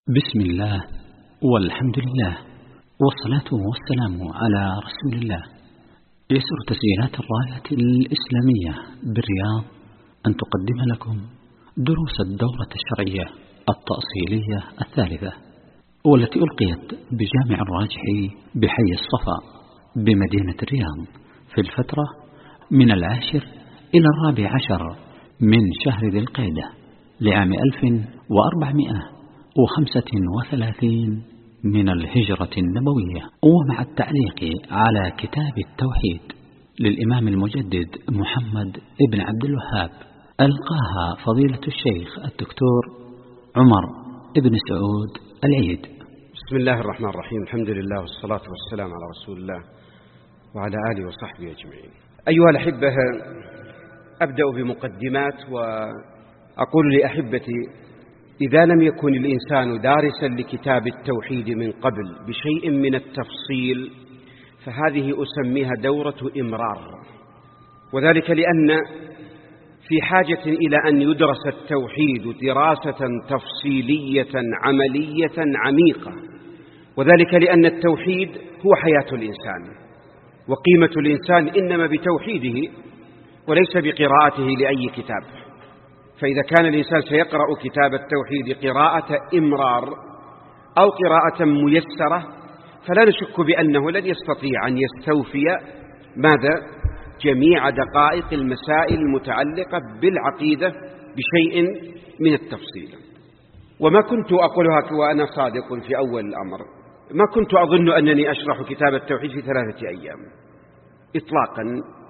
بسم الله والحمد لله والصلاة والسلام على رسول الله. يسر تسجيلات الراية الإسلامية بالرياض أن تقدم لكم دروس الدورة الشرعية التأصيلية الثالثة، والتي ألقيت بجامع الراجحي بحي الصفا بمدينة الرياض في الفترة من 10 إلى 14 من شهر ذي القعدة لعام 1435 من الهجرة النبوية، ومع التعليق على كتاب التوحيد للإمام المجدد محمد ابن عبد الوهاب، ألقاها فضيلة الشيخ الدكتور عمر ابن سعود العيد. بسم الله الرحمن الرحيم، الحمد لله والصلاة والسلام على رسول الله وعلى آله وصحبه أجمعين. أيها الأحبة، أبدأ بمقدمات وأقول لأحبتي: إذا لم يكن الإنسان دارسا لكتاب التوحيد من قبل بشيء من التفصيل فهذه أسميها دورة إمرار، وذلك لأن في حاجة إلى أن يدرس التوحيد دراسة تفصيلية عملية عميقة، وذلك لأن التوحيد هو حياة الإنسان، وقيمة الإنسان إنما بتوحيده وليس بقراءته لأي كتاب. فإذا كان الإنسان سيقرأ كتاب التوحيد قراءة إمرار أو قراءة ميسرة فلا نشك بأنه لن يستطيع أن يستوفي جميع دقائق المسائل المتعلقة بالعقيدة بشيء من التفصيل. وما كنت أقولها وأنا صادق في أول الأمر، ما كنت أظن أنني أشرح كتاب التوحيد في 3 أيام إطلاقا،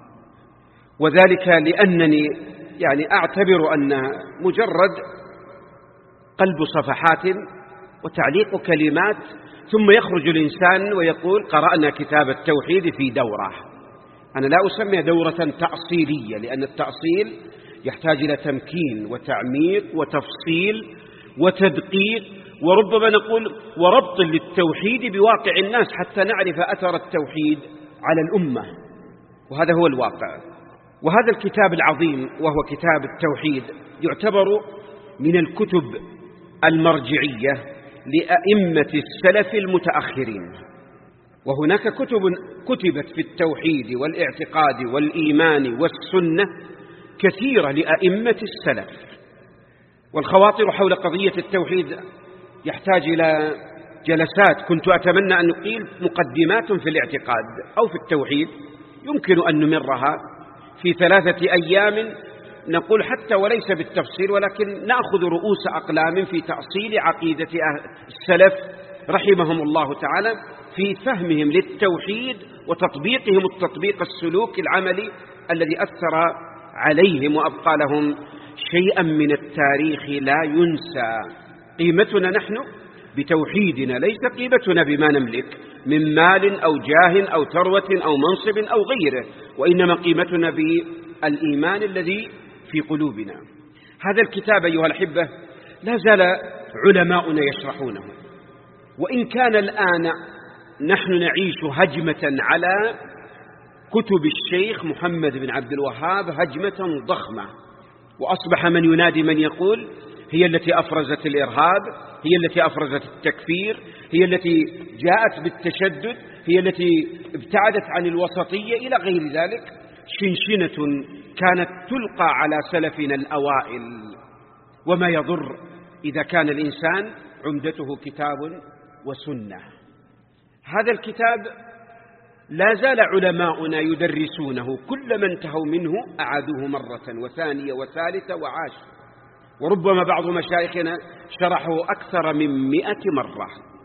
وذلك لأنني أعتبر أن مجرد قلب صفحات وتعليق كلمات ثم يخرج الإنسان ويقول قرأنا كتاب التوحيد في دورة. أنا لا أسميها دورة تأصيلية، لأن التأصيل يحتاج إلى تمكين وتعميق وتفصيل وتدقيق، وربما نقول وربط للتوحيد بواقع الناس حتى نعرف أثر التوحيد على الأمة، وهذا هو الواقع. وهذا الكتاب العظيم وهو كتاب التوحيد يعتبر من الكتب المرجعية لأئمة السلف المتأخرين، وهناك كتب كتبت في التوحيد والاعتقاد والإيمان والسنة كثيرة لأئمة السلف، والخواطر حول قضية التوحيد يحتاج إلى جلسات. كنت أتمنى أن نقيل مقدمات في الاعتقاد أو في التوحيد يمكن أن نمرها في 3 أيام، نقول حتى وليس بالتفصيل، ولكن نأخذ رؤوس أقلام في تأصيل عقيدة السلف رحمهم الله تعالى في فهمهم للتوحيد وتطبيقهم التطبيق السلوك العملي الذي أثر عليهم وأبقى لهم شيئا من التاريخ لا ينسى. قيمتنا نحن بتوحيدنا، ليس قيمتنا بما نملك من مال أو جاه أو ثروة أو منصب أو غيره، وإنما قيمتنا بالإيمان الذي في قلوبنا. هذا الكتاب أيها الأحبة لا زال علماؤنا يشرحونه، وإن كان الآن نحن نعيش هجمة على كتب الشيخ محمد بن عبد الوهاب، هجمة ضخمة، وأصبح من ينادي من يقول هي التي أفرزت الإرهاب، هي التي أفرزت التكفير، هي التي جاءت بالتشدد، هي التي ابتعدت عن الوسطية إلى غير ذلك. شنشنة كانت تلقى على سلفنا الأوائل، وما يضر إذا كان الإنسان عمدته كتاب وسنة. هذا الكتاب لا زال علماؤنا يدرسونه، كلما انتهوا منه أعادوه مرة وثانية وثالثة وعاشرة، وربما بعض مشايخنا شرحوا أكثر من 100 مرة.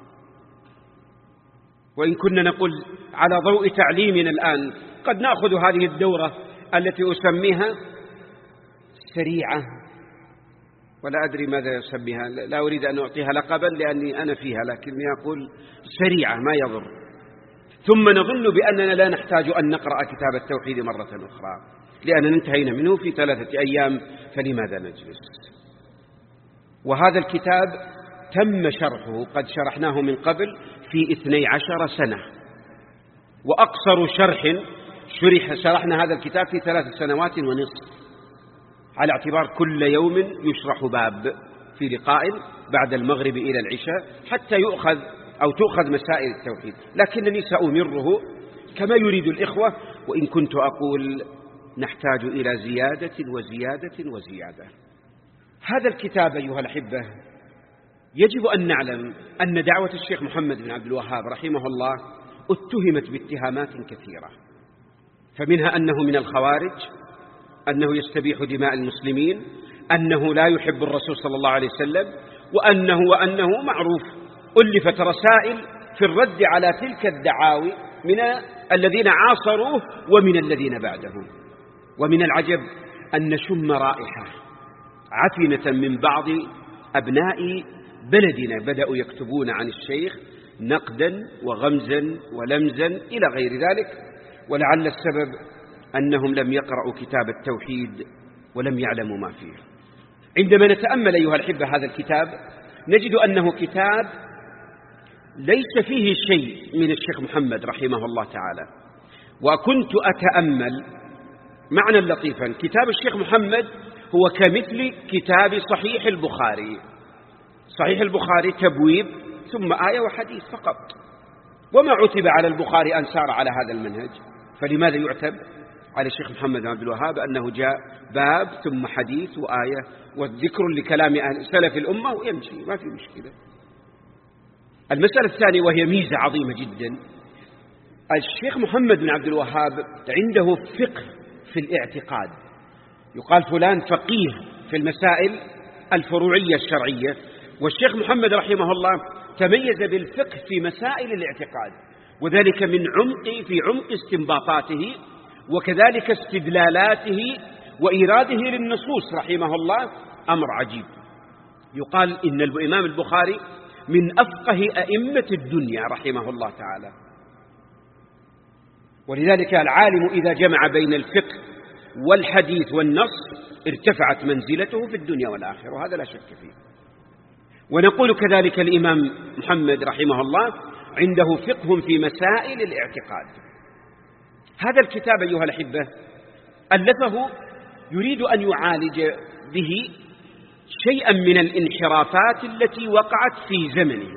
وإن كنا نقول على ضوء تعليمنا الآن قد نأخذ هذه الدورة التي أسميها سريعة، ولا أدري ماذا أسميها، لا أريد أن أعطيها لقبا لأني أنا فيها، لكني أقول سريعة ما يضر، ثم نظن بأننا لا نحتاج أن نقرأ كتاب التوحيد مرة أخرى لأننا انتهينا منه في 3 أيام، فلماذا نجلس؟ وهذا الكتاب تم شرحه، قد شرحناه من قبل في 12 سنة، وأقصر شرح شرحنا هذا الكتاب في 3 سنوات ونصف، على اعتبار كل يوم يشرح باب، في لقاء بعد المغرب إلى العشاء حتى تؤخذ مسائل التوحيد، لكنني سأمره كما يريد الإخوة، وإن كنت أقول نحتاج إلى زيادة وزيادة وزيادة. هذا الكتاب أيها الأحبة يجب أن نعلم أن دعوة الشيخ محمد بن عبد الوهاب رحمه الله اتهمت باتهامات كثيرة، فمنها أنه من الخوارج، أنه يستبيح دماء المسلمين، أنه لا يحب الرسول صلى الله عليه وسلم، وأنه معروف. ألفت رسائل في الرد على تلك الدعاوي من الذين عاصروه ومن الذين بعده. ومن العجب أن نشم رائحة عفنة من بعض أبناء بلدنا بدأوا يكتبون عن الشيخ نقدا وغمزا ولمزا إلى غير ذلك، ولعل السبب أنهم لم يقرأوا كتاب التوحيد ولم يعلموا ما فيه. عندما نتأمل أيها الأحبة هذا الكتاب نجد أنه كتاب ليس فيه شيء من الشيخ محمد رحمه الله تعالى. وكنت أتأمل معنى لطيفا، كتاب الشيخ محمد هو كمثل كتاب صحيح البخاري. صحيح البخاري تبويب ثم آية وحديث فقط، وما عتب على البخاري أن سار على هذا المنهج، فلماذا يعتب على الشيخ محمد بن عبد الوهاب أنه جاء باب ثم حديث وآية وذكر لكلام أهل سلف الأمة ويمشي، ما في مشكلة. المسألة الثانية وهي ميزة عظيمة جدا، الشيخ محمد بن عبد الوهاب عنده فقه في الاعتقاد، يقال فلان فقيه في المسائل الفروعية الشرعية، والشيخ محمد رحمه الله تميز بالفقه في مسائل الاعتقاد، وذلك في عمق استنباطاته وكذلك استدلالاته وإيراده للنصوص رحمه الله أمر عجيب. يقال إن الإمام البخاري من أفقه أئمة الدنيا رحمه الله تعالى، ولذلك العالم إذا جمع بين الفقه والحديث والنص ارتفعت منزلته في الدنيا والآخرة، وهذا لا شك فيه. ونقول كذلك الإمام محمد رحمه الله عنده فقه في مسائل الاعتقاد. هذا الكتاب أيها الأحبة ألفه يريد أن يعالج به شيئا من الانحرافات التي وقعت في زمنه.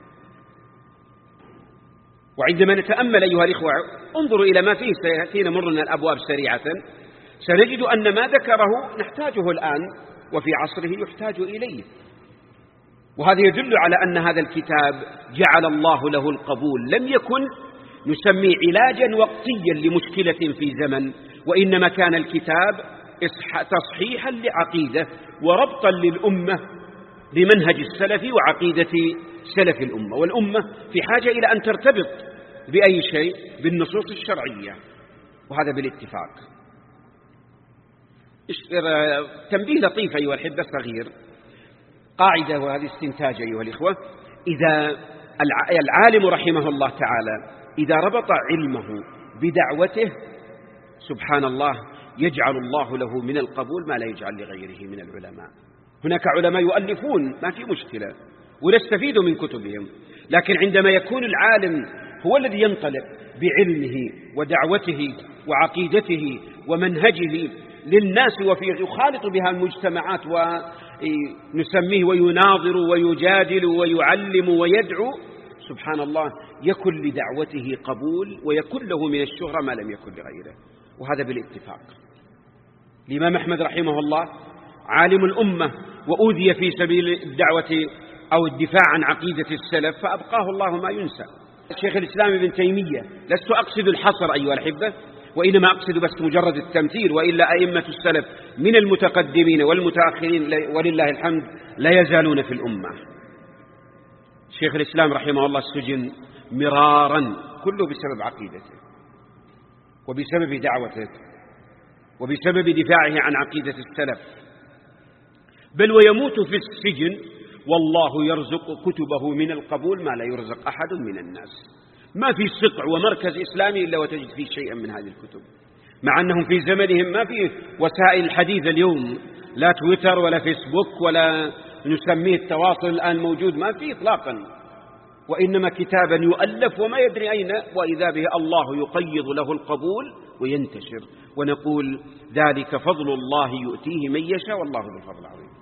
وعندما نتأمل أيها الإخوة انظروا إلى ما فيه، سيأتينا مرنا الأبواب سريعة، سنجد أن ما ذكره نحتاجه الآن وفي عصره يحتاج إليه، وهذا يدل على أن هذا الكتاب جعل الله له القبول، لم يكن نسميه علاجا وقتيا لمشكلة في زمن، وإنما كان الكتاب تصحيحا لعقيدة وربطا للأمة بمنهج السلف وعقيدة سلف الأمة. والأمة في حاجة إلى أن ترتبط بأي شيء بالنصوص الشرعية، وهذا بالاتفاق. تنبيه لطيف أيها الأحبة صغير، قاعدة وهذه استنتاج أيها الإخوة، إذا العالم رحمه الله تعالى إذا ربط علمه بدعوته سبحان الله يجعل الله له من القبول ما لا يجعل لغيره من العلماء. هناك علماء يؤلفون ما في مشكلة ونستفيد من كتبهم، لكن عندما يكون العالم هو الذي ينطلق بعلمه ودعوته وعقيدته ومنهجه للناس يخالط بها المجتمعات ونسميه ويناظر ويجادل ويعلم ويدعو، سبحان الله يكن لدعوته قبول ويكن له من الشهرة ما لم يكن لغيره، وهذا بالاتفاق. الإمام أحمد رحمه الله عالم الأمة وأوذي في سبيل الدعوة أو الدفاع عن عقيدة السلف فأبقاه الله ما ينسى. الشيخ الإسلام ابن تيمية، لست أقصد الحصر أيها الأحبة، وإنما أقصد بس مجرد التمثيل، وإلا أئمة السلف من المتقدمين والمتأخرين ولله الحمد لا يزالون في الأمة. شيخ الإسلام رحمه الله السجن مرارا كله بسبب عقيدته وبسبب دعوته وبسبب دفاعه عن عقيدة السلف، بل ويموت في السجن والله يرزق كتبه من القبول ما لا يرزق أحد من الناس. ما في سقع ومركز إسلامي إلا وتجد فيه شيئا من هذه الكتب، مع أنهم في زمنهم ما في وسائل الحديث اليوم، لا تويتر ولا فيسبوك ولا نسميه التواصل الآن موجود، ما في إطلاقا، وإنما كتابا يؤلف وما يدري أين، وإذا به الله يقيض له القبول وينتشر. ونقول ذلك فضل الله يؤتيه من يشاء والله ذو الفضل العظيم.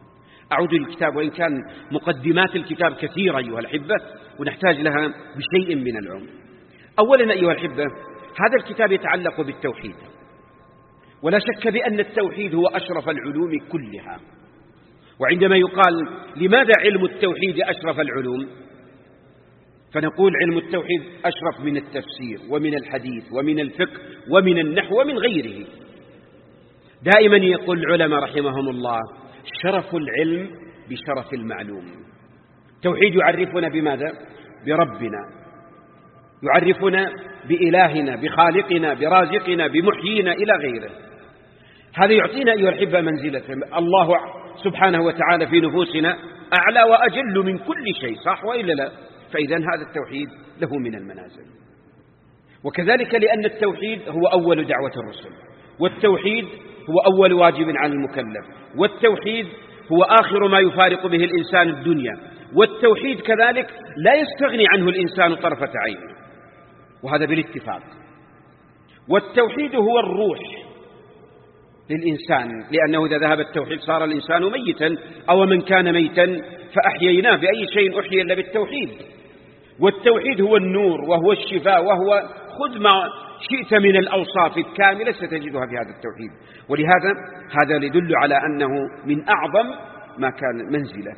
أعود للكتاب وإن كان مقدمات الكتاب كثيرة أيها الأحبة ونحتاج لها بشيء من العمق. أولا أيها الأحبة، هذا الكتاب يتعلق بالتوحيد، ولا شك بأن التوحيد هو أشرف العلوم كلها. وعندما يقال لماذا علم التوحيد أشرف العلوم، فنقول علم التوحيد أشرف من التفسير ومن الحديث ومن الفقه ومن النحو ومن غيره. دائما يقول العلماء رحمهم الله شرف العلم بشرف المعلوم. التوحيد يعرفنا بماذا؟ بربنا، يعرفنا بإلهنا، بخالقنا، برازقنا، بمحيينا إلى غيره. هذا يعطينا أيها الأحبة منزلة. الله سبحانه وتعالى في نفوسنا أعلى وأجل من كل شيء، صح وإلا لا؟ فإذا هذا التوحيد له من المنازل. وكذلك لأن التوحيد هو أول دعوة الرسل، والتوحيد هو أول واجب على المكلف، والتوحيد هو آخر ما يفارق به الإنسان الدنيا، والتوحيد كذلك لا يستغني عنه الإنسان طرفة عين، وهذا بالاتفاق. والتوحيد هو الروح للإنسان، لأنه إذا ذهب التوحيد صار الإنسان ميتا، أو من كان ميتا فأحييناه، بأي شيء أحيي إلا بالتوحيد. والتوحيد هو النور وهو الشفاء، وهو خذ ما شئت من الأوصاف الكاملة ستجدها في هذا التوحيد. ولهذا هذا يدل على أنه من أعظم ما كان منزلة.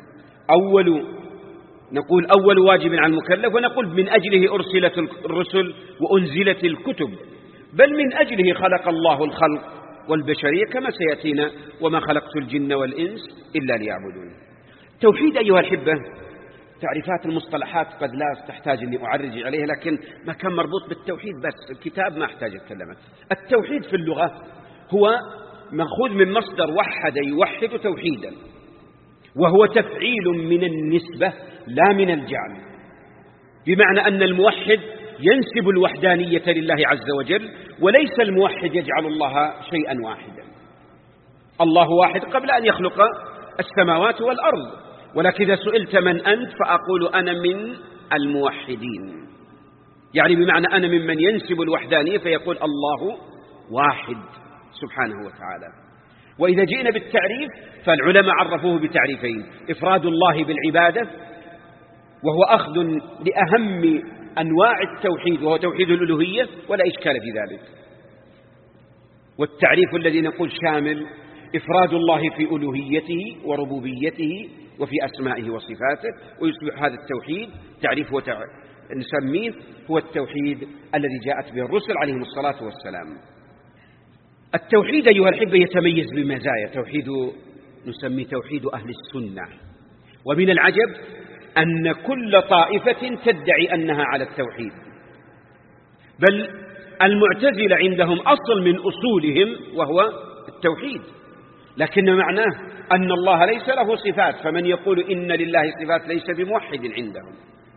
نقول أول واجب على المكلف، ونقول من أجله أرسلت الرسل وأنزلت الكتب، بل من أجله خلق الله الخلق والبشرية كما سيأتينا: وما خلقت الجن والإنس إلا ليعبدون. التوحيد أيها الأحبة، تعريفات المصطلحات قد لا تحتاج أني أعرج عليها، لكن ما كان مربوط بالتوحيد بس الكتاب ما أحتاج أتكلم. التوحيد في اللغة هو مأخوذ من مصدر وحد يوحد توحيدا، وهو تفعيل من النسبة لا من الجعل، بمعنى أن الموحد ينسب الوحدانية لله عز وجل، وليس الموحد يجعل الله شيئا واحدا. الله واحد قبل أن يخلق السماوات والأرض، ولكن إذا سئلت من أنت فأقول أنا من الموحدين، يعني بمعنى أنا ممن ينسب الوحدانية، فيقول الله واحد سبحانه وتعالى. وإذا جئنا بالتعريف فالعلماء عرفوه بتعريفين: إفراد الله بالعبادة، وهو أخذ لأهم أنواع التوحيد وهو توحيد الألوهية، ولا إشكال في ذلك. والتعريف الذي نقول شامل: إفراد الله في ألوهيته وربوبيته وفي أسمائه وصفاته. ويصبح هذا التوحيد تعريف نسميه هو التوحيد الذي جاءت به الرسل عليهم الصلاة والسلام. التوحيد أيها الأحبة يتميز بمزايا. نسميه توحيد أهل السنة. ومن العجب أن كل طائفة تدعي أنها على التوحيد، بل المعتزلة عندهم أصل من أصولهم وهو التوحيد، لكن معناه أن الله ليس له صفات، فمن يقول إن لله صفات ليس بموحد عندهم.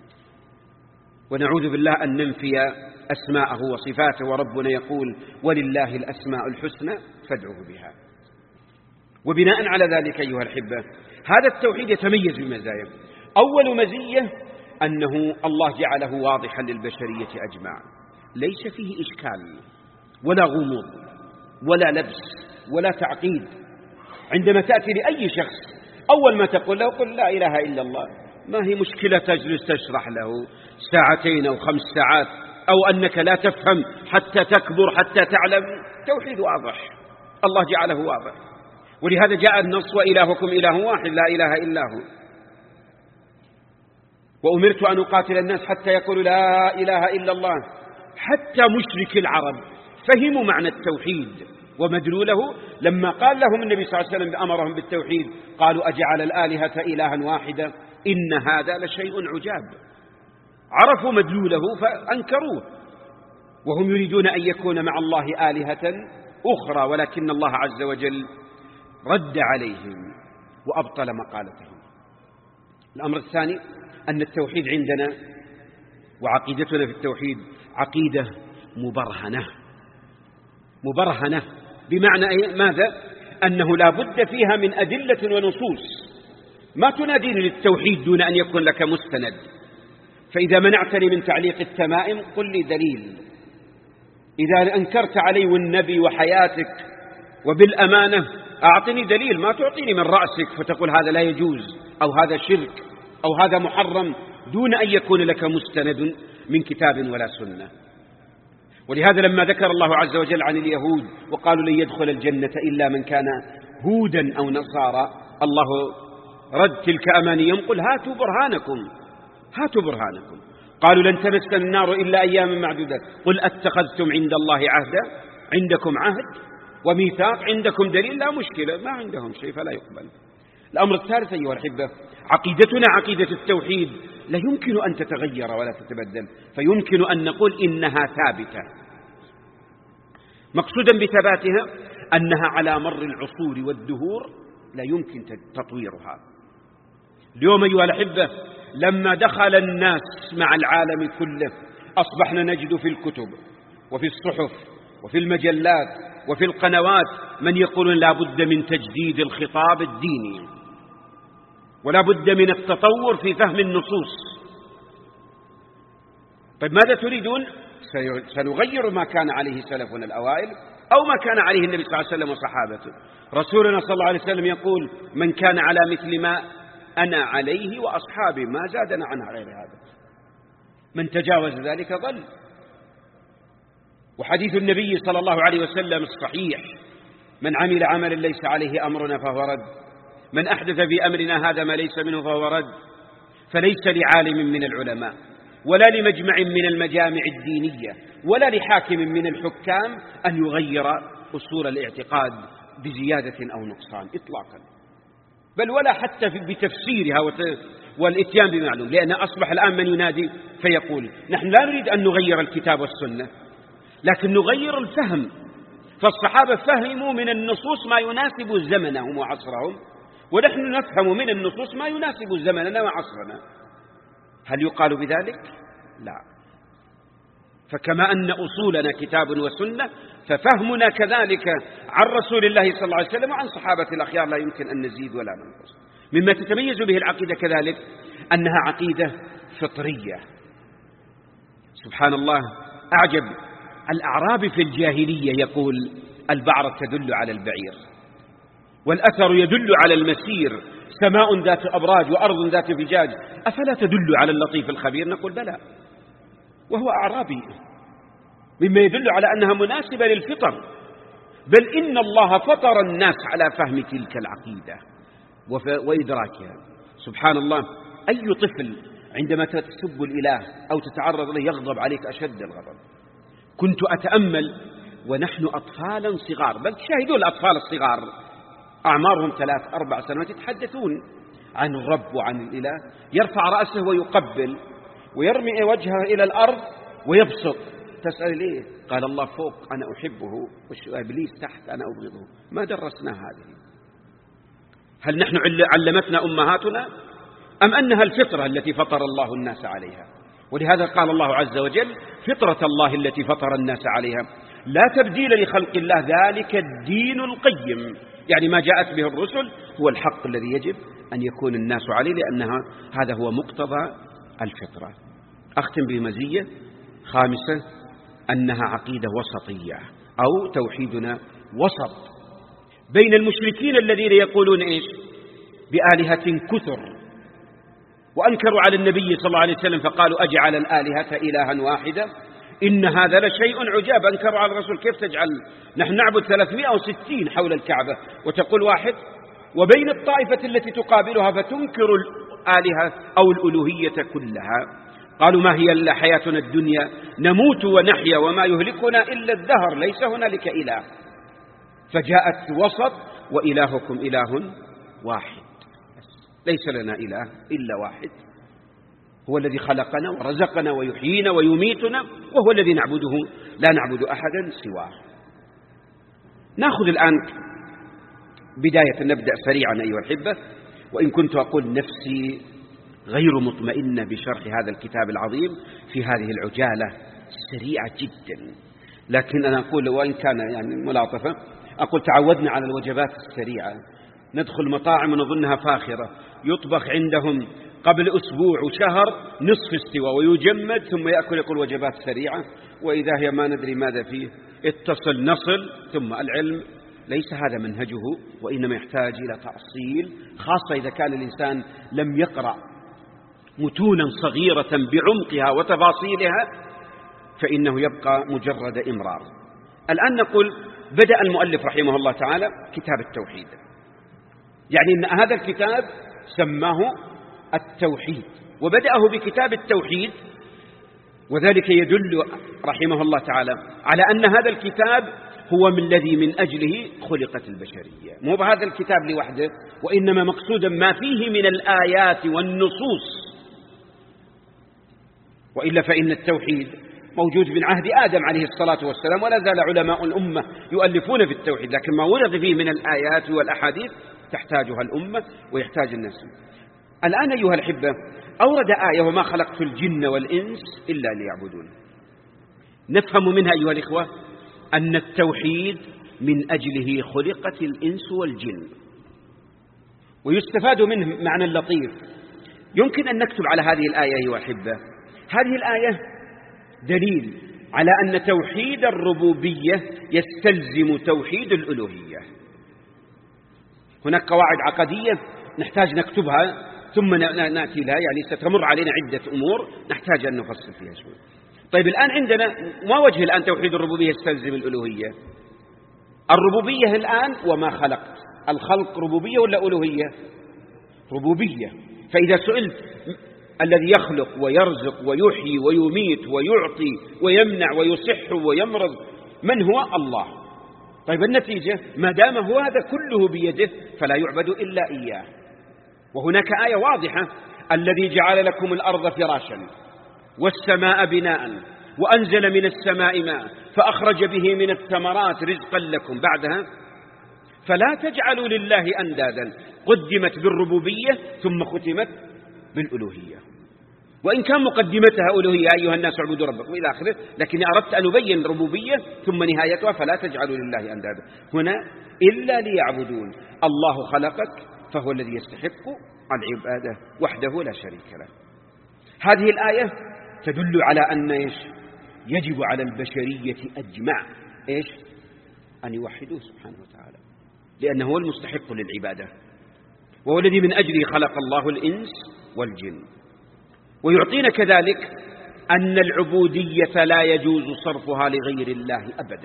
ونعوذ بالله أن ننفي أسماءه وصفاته، وربنا يقول: ولله الأسماء الحسنى فادعوه بها. وبناء على ذلك أيها الأحبة، هذا التوحيد يتميز بمزايا. أول مزية أنه الله جعله واضحا للبشرية أجمع، ليس فيه إشكال ولا غموض ولا لبس ولا تعقيد. عندما تأتي لأي شخص أول ما تقول له قل لا إله إلا الله، ما هي مشكلة تجلس تشرح له 2 أو 5 ساعات، أو أنك لا تفهم حتى تكبر حتى تعلم. توحيد واضح، الله جعله واضح. ولهذا جاء النص: وإلهكم إله واحد لا إله إلا هو، وأمرت أن أقاتل الناس حتى يقولوا لا إله إلا الله. حتى مشرك العرب فهموا معنى التوحيد ومدلوله، لما قال لهم النبي صلى الله عليه وسلم أمرهم بالتوحيد قالوا: أجعل الآلهة إلها واحدا إن هذا لشيء عجاب. عرفوا مدلوله فأنكروه، وهم يريدون أن يكون مع الله آلهة أخرى، ولكن الله عز وجل رد عليهم وأبطل مقالتهم. الأمر الثاني أن التوحيد عندنا وعقيدتنا في التوحيد عقيدة مبرهنة، بمعنى ماذا؟ أنه لا بد فيها من أدلة ونصوص. ما تناديني للتوحيد دون أن يكون لك مستند. فإذا منعتني من تعليق التمائم قل لي دليل. إذا أنكرت علي والنبي وحياتك وبالأمانة أعطني دليل، ما تعطيني من رأسك فتقول هذا لا يجوز أو هذا شرك أو هذا محرم دون أن يكون لك مستند من كتاب ولا سنة. ولهذا لما ذكر الله عز وجل عن اليهود وقالوا لن يدخل الجنة إلا من كان هودا أو نصارى، الله رد تلك أمانيهم، قل هاتوا برهانكم. قالوا لن تمسنا النار إلا أياما معدودة، قل أتخذتم عند الله عهدا، عندكم عهد وميثاق، عندكم دليل؟ لا مشكلة، ما عندهم شيء فلا يقبل. الأمر الثالث أيها الأحبة، عقيدتنا عقيدة التوحيد لا يمكن أن تتغير ولا تتبدل، فيمكن أن نقول إنها ثابتة. مقصودا بثباتها أنها على مر العصور والدهور لا يمكن تطويرها. اليوم أيها الأحبة لما دخل الناس مع العالم كله أصبحنا نجد في الكتب وفي الصحف وفي المجلات وفي القنوات من يقولون لا بد من تجديد الخطاب الديني ولا بد من التطور في فهم النصوص. طيب ماذا تريدون؟ سنغير ما كان عليه سلفنا الأوائل أو ما كان عليه النبي صلى الله عليه وسلم وصحابته. رسولنا صلى الله عليه وسلم يقول من كان على مثل ما أنا عليه وأصحابي، ما زادنا عنها غير هذا، من تجاوز ذلك ضل. وحديث النبي صلى الله عليه وسلم الصحيح من عمل عملا ليس عليه أمرنا فهو رد، من أحدث في أمرنا هذا ما ليس منه فهو رد. فليس لعالم من العلماء ولا لمجمع من المجامع الدينية ولا لحاكم من الحكام أن يغير أصول الاعتقاد بزيادة أو نقصان إطلاقا، بل ولا حتى بتفسيرها والإتيان بمعلوم. لأن أصبح الآن من ينادي فيقول نحن لا نريد أن نغير الكتاب والسنة لكن نغير الفهم. فالصحابة فهموا من النصوص ما يناسب زمنهم وعصرهم، ونحن نفهم من النصوص ما يناسب زمننا وعصرنا. هل يقال بذلك؟ لا. فكما أن أصولنا كتاب وسنة ففهمنا كذلك عن رسول الله صلى الله عليه وسلم وعن صحابة الأخيار لا يمكن أن نزيد ولا ننقص. مما تتميز به العقيدة كذلك أنها عقيدة فطرية. سبحان الله، أعجب الأعرابي في الجاهلية يقول البعرة تدل على البعير والأثر يدل على المسير، سماء ذات أبراج وأرض ذات فجاج، أفلا تدل على اللطيف الخبير؟ نقول بلى، وهو أعرابي، مما يدل على أنها مناسبة للفطر. بل إن الله فطر الناس على فهم تلك العقيدة وإدراكها. سبحان الله، أي طفل عندما تسب الإله أو تتعرض له يغضب عليك أشد الغضب. كنت أتأمل ونحن أطفالا صغار، بل تشاهدون الأطفال الصغار أعمارهم 3-4 سنوات يتحدثون عن الرب وعن الإله، يرفع رأسه ويقبل ويرمي وجهه إلى الأرض ويبسط. تسأل ليه؟ قال الله فوق أنا أحبه وإبليس تحت أنا أبغضه. ما درسنا هذه؟ هل نحن علمتنا أمهاتنا أم أنها الفطرة التي فطر الله الناس عليها؟ ولهذا قال الله عز وجل فطرة الله التي فطر الناس عليها لا تبديل لخلق الله ذلك الدين القيم. يعني ما جاءت به الرسل هو الحق الذي يجب أن يكون الناس عليه، لأنها هذا هو مقتضى الفطرة. أختم بمزية خامسة، أنها عقيدة وسطية أو توحيدنا وسط بين المشركين الذين يقولون إيش؟ بآلهة كثر، وأنكروا على النبي صلى الله عليه وسلم فقالوا أجعل الآلهة إلها واحدة إن هذا لشيء عجاب. أنكروا على الرسول كيف تجعل نحن نعبد 360 حول الكعبة وتقول واحد؟ وبين الطائفة التي تقابلها فتنكر الآلهة أو الألوهية كلها. قالوا ما هي إلا حياتنا الدنيا نموت ونحيا وما يهلكنا إلا الدهر ليس هنالك إله. فجاءت وسط وإلهكم إله واحد، ليس لنا إله إلا واحد، هو الذي خلقنا ورزقنا ويحيينا ويميتنا وهو الذي نعبده لا نعبد أحدا سواه. نأخذ الآن بداية، نبدأ سريعا أيها الأحبة، وإن كنت أقول نفسي غير مطمئنة بشرح هذا الكتاب العظيم في هذه العجالة سريعة جدا، لكن أنا أقول وإن كان يعني ملاطفة أقول تعودنا على الوجبات السريعة. ندخل مطاعم ونظنها فاخرة، يطبخ عندهم قبل أسبوع وشهر نصف استوى ويجمد ثم يأكل يقول وجبات سريعة، وإذا هي ما ندري ماذا فيه. اتصل نصل، ثم العلم ليس هذا منهجه، وإنما يحتاج إلى تأصيل، خاصة إذا كان الإنسان لم يقرأ متونا صغيرة بعمقها وتفاصيلها فإنه يبقى مجرد إمرار. الآن نقول بدأ المؤلف رحمه الله تعالى كتاب التوحيد، يعني أن هذا الكتاب سماه التوحيد وبدأه بكتاب التوحيد، وذلك يدل رحمه الله تعالى على أن هذا الكتاب هو من الذي من أجله خلقت البشرية، مو بهذا الكتاب لوحده، وإنما مقصودا ما فيه من الآيات والنصوص. وإلا فإن التوحيد موجود من عهد آدم عليه الصلاة والسلام، ولا زال علماء الأمة يؤلفون في التوحيد، لكن ما ورد فيه من الآيات والأحاديث تحتاجها الأمة ويحتاج الناس. الآن أيها الأحبة أورد آية: وما خلقت الجن والإنس إلا ليعبدون. نفهم منها أيها الإخوة أن التوحيد من أجله خلقت الإنس والجن. ويستفاد منه معنى لطيف، يمكن أن نكتب على هذه الآية أيها الأحبة: هذه الآية دليل على أن توحيد الربوبية يستلزم توحيد الألوهية. هناك قواعد عقدية نحتاج نكتبها ثم نأتي لها، يعني ستمر علينا عدة أمور نحتاج أن نفصل فيها شوي. طيب الآن عندنا ما وجه الآن توحيد الربوبية يستلزم الألوهية؟ الربوبية الآن وما خلقت، الخلق ربوبية ولا ألوهية؟ ربوبية. فإذا سئلت الذي يخلق ويرزق ويحيي ويميت ويعطي ويمنع ويصح ويمرض من هو؟ الله. طيب النتيجة ما دام هو هذا كله بيده فلا يعبد إلا إياه. وهناك آية واضحة: الذي جعل لكم الأرض فراشا والسماء بناء وأنزل من السماء ماء فأخرج به من الثمرات رزقا لكم. بعدها فلا تجعلوا لله أندادا، قدمت بالربوبية ثم ختمت بالألوهية، وإن كان مقدمتها ألوهية أيها الناس اعبدوا ربكم إلى آخره، لكني أردت أن أبين ربوبية ثم نهايتها فلا تجعلوا لله أندادا. هنا إلا ليعبدون. الله خلقك فهو الذي يستحق العبادة وحده لا شريك له. هذه الآية تدل على أن يجب على البشرية أجمع أن يوحدوه سبحانه وتعالى، لأنه هو المستحق للعبادة، وهو الذي من أجله خلق الله الإنس والجن. ويعطينا كذلك أن العبودية لا يجوز صرفها لغير الله أبدا،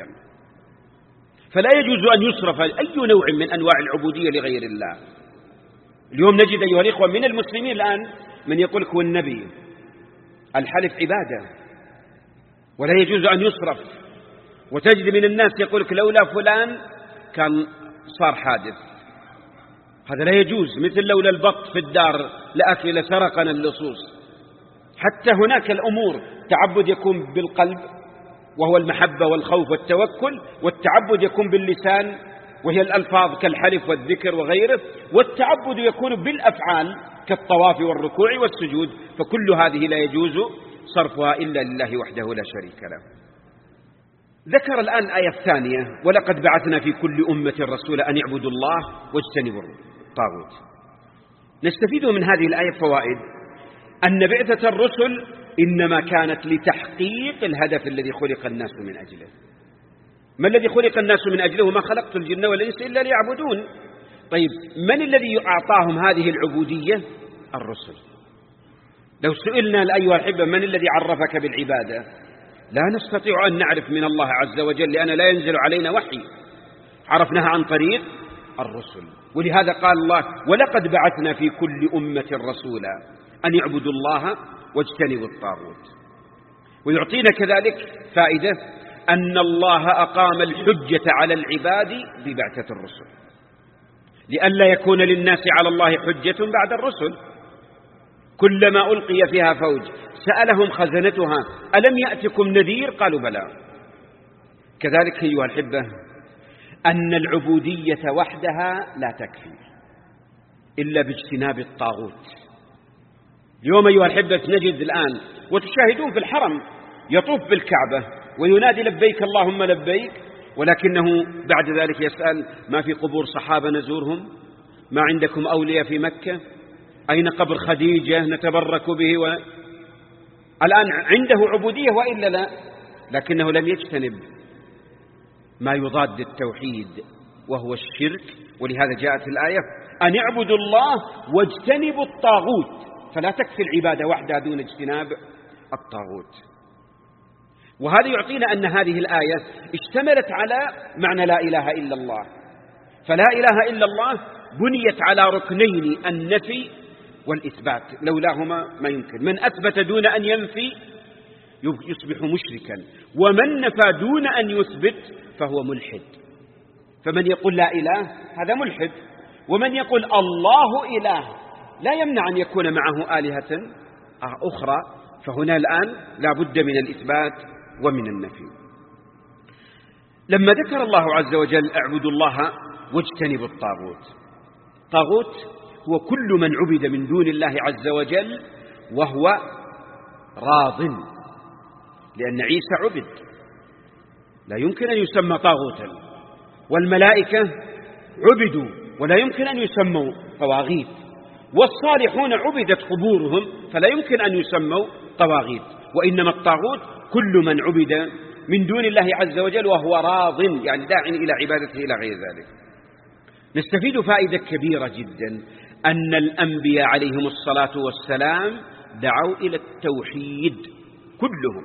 فلا يجوز أن يصرف أي نوع من أنواع العبودية لغير الله. اليوم نجد أيها الإخوة من المسلمين الآن من يقول لك هو النبي، الحلف عبادة ولا يجوز أن يصرف، وتجد من الناس يقول لك لولا فلان كان صار حادث، هذا لا يجوز. مثل لولا البط في الدار لأكل لسرقنا اللصوص. حتى هناك الأمور تعبد يكون بالقلب وهو المحبة والخوف والتوكل، والتعبد يكون باللسان وهي الألفاظ كالحلف والذكر وغيره، والتعبد يكون بالأفعال كالطواف والركوع والسجود. فكل هذه لا يجوز صرفها إلا لله وحده لا شريك له. ذكر الآن الآية الثانية: ولقد بعثنا في كل أمة رسولا أن اعبدوا الله واجتنبوا الطاغوت. نستفيد من هذه الآية فوائد: أن بعثة الرسل إنما كانت لتحقيق الهدف الذي خلق الناس من أجله. ما الذي خلق الناس من أجله؟ ما خلقت الجن والإنس إلا ليعبدون. طيب من الذي أعطاهم هذه العبودية؟ الرسل. لو سئلنا أيها الأحبة من الذي عرفك بالعبادة، لا نستطيع أن نعرف من الله عز وجل، لأن لا ينزل علينا وحي، عرفناها عن طريق الرسل. ولهذا قال الله: ولقد بعثنا في كل أمة رسولا أن يعبدوا الله واجتنبوا الطاغوت. ويعطينا كذلك فائدة أن الله أقام الحجة على العباد ببعثة الرسل، لئلا يكون للناس على الله حجة بعد الرسل. كلما ألقي فيها فوج سألهم خزنتها ألم يأتكم نذير؟ قالوا بلى. كذلك أيها الأحبة أن العبودية وحدها لا تكفي إلا باجتناب الطاغوت. اليوم أيها الأحبة نجد الآن وتشاهدون في الحرم يطوف بالكعبة وينادي لبيك اللهم لبيك، ولكنه بعد ذلك يسأل: ما في قبور صحابة نزورهم؟ ما عندكم أولياء في مكة؟ أين قبر خديجة نتبرك به؟ الآن عنده عبودية وإلا لا، لكنه لم يجتنب ما يضاد التوحيد وهو الشرك. ولهذا جاءت الآية أن اعبدوا الله واجتنبوا الطاغوت، فلا تكفي العبادة وحدها دون اجتناب الطاغوت. وهذا يعطينا أن هذه الآية اشتملت على معنى لا إله إلا الله. فلا إله إلا الله بنيت على ركنين، النفي والإثبات، لولاهما ما يمكن. من أثبت دون أن ينفي يصبح مشركا، ومن نفى دون أن يثبت فهو ملحد. فمن يقول لا إله هذا ملحد، ومن يقول الله إله لا يمنع أن يكون معه آلهة أخرى. فهنا الآن لا بد من الإثبات ومن النفي. لما ذكر الله عز وجل اعبدوا الله واجتنبوا الطاغوت، طاغوت هو كل من عبد من دون الله عز وجل وهو راض، لأن عيسى عبد لا يمكن أن يسمى طاغوتا، والملائكة عبدوا ولا يمكن أن يسموا طواغيت، والصالحون عبدت قبورهم فلا يمكن أن يسموا طواغيت. وإنما الطاغوت كل من عبد من دون الله عز وجل وهو راض، يعني داع إلى عبادته إلى غير ذلك. نستفيد فائدة كبيرة جدا، أن الأنبياء عليهم الصلاة والسلام دعوا إلى التوحيد كلهم،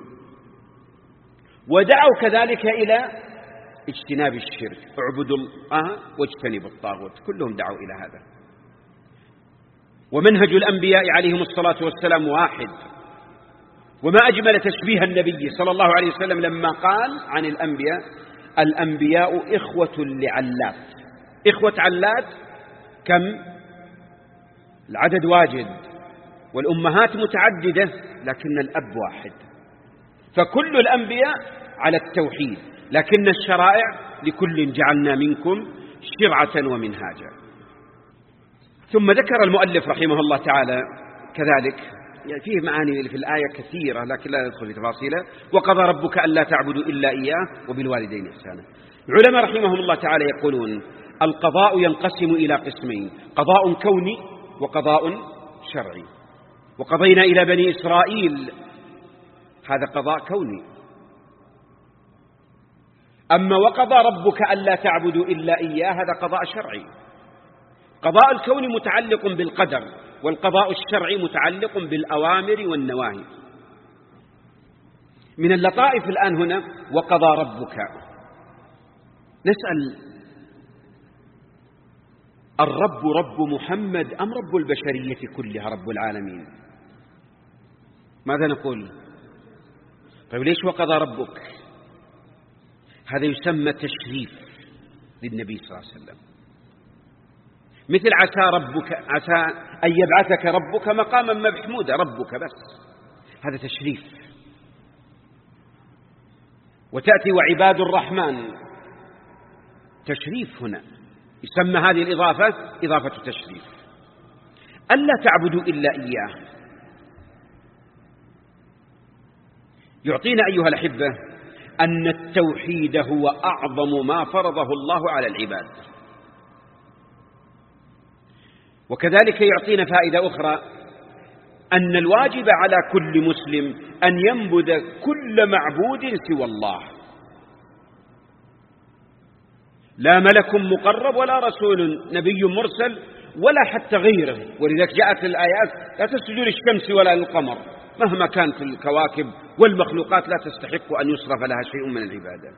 ودعوا كذلك إلى اجتناب الشرك، اعبدوا الله واجتنبوا الطاغوت، كلهم دعوا إلى هذا. ومنهج الأنبياء عليهم الصلاة والسلام واحد. وما أجمل تشبيه النبي صلى الله عليه وسلم لما قال عن الأنبياء الأنبياء إخوة لعلات. إخوة علات كم؟ العدد واجد، والأمهات متعددة لكن الأب واحد. فكل الأنبياء على التوحيد، لكن الشرائع لكل جعلنا منكم شرعة ومنهاجا. ثم ذكر المؤلف رحمه الله تعالى كذلك، يعني فيه معاني في الآية كثيرة لكن لا ندخل في تفاصيلها. وقضى ربك ألا تعبدوا إلا إياه وبالوالدين إحسانا. العلماء رحمهم الله تعالى يقولون القضاء ينقسم إلى قسمين، قضاء كوني وقضاء شرعي. وقضينا إلى بني إسرائيل، هذا قضاء كوني. أما وقضى ربك ألا تعبدوا إلا إياه هذا قضاء شرعي. قضاء الكون متعلق بالقدر، والقضاء الشرعي متعلق بالأوامر والنواهي. من اللطائف الآن هنا وقضى ربك، نسأل الرب رب محمد أم رب البشرية كلها رب العالمين؟ ماذا نقول؟ طيب ليش وقضى ربك؟ هذا يسمى تشريف للنبي صلى الله عليه وسلم، مثل عسى أن يبعثك ربك مقاما محمودا، ربك بس، هذا تشريف. وتأتي وعباد الرحمن، تشريف هنا، يسمى هذه الإضافة إضافة تشريف. ألا تعبدوا إلا إياه يعطينا أيها الأحبة أن التوحيد هو أعظم ما فرضه الله على العباد. وكذلك يعطينا فائدة أخرى، أن الواجب على كل مسلم أن ينبذ كل معبود سوى الله، لا ملك مقرب ولا رسول نبي مرسل ولا حتى غيره. ولذلك جاءت الآيات لا تسجدوا للشمس ولا للقمر، مهما كانت الكواكب والمخلوقات لا تستحق أن يصرف لها شيء من العبادة.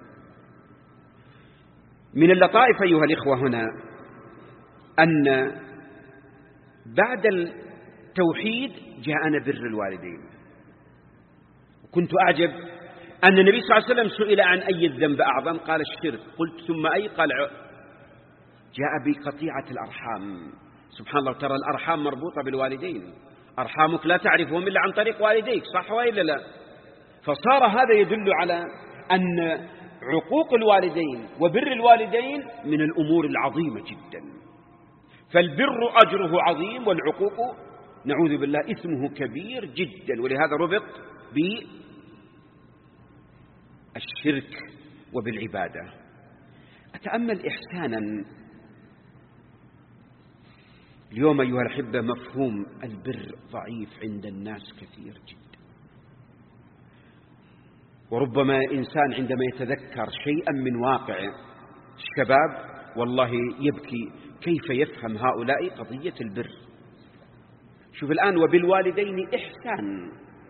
من اللطائف أيها الإخوة هنا أن بعد التوحيد جاءنا بر الوالدين. كنت أعجب أن النبي صلى الله عليه وسلم سئل عن أي الذنب أعظم، قال الشرك. قلت ثم أي؟ قال جاء بقطيعة الأرحام. سبحان الله، ترى الأرحام مربوطة بالوالدين، أرحامك لا تعرفهم إلا عن طريق والديك، صح وإلا لا؟ فصار هذا يدل على أن عقوق الوالدين وبر الوالدين من الأمور العظيمة جدا. فالبر أجره عظيم، والعقوق نعوذ بالله إثمه كبير جدا، ولهذا ربط بالشرك وبالعبادة. أتأمل إحسانا اليوم أيها الأحبة، مفهوم البر ضعيف عند الناس كثير جدا. وربما إنسان عندما يتذكر شيئا من واقع الشباب والله يبكي كيف يفهم هؤلاء قضية البر. شوف الآن وبالوالدين إحسان.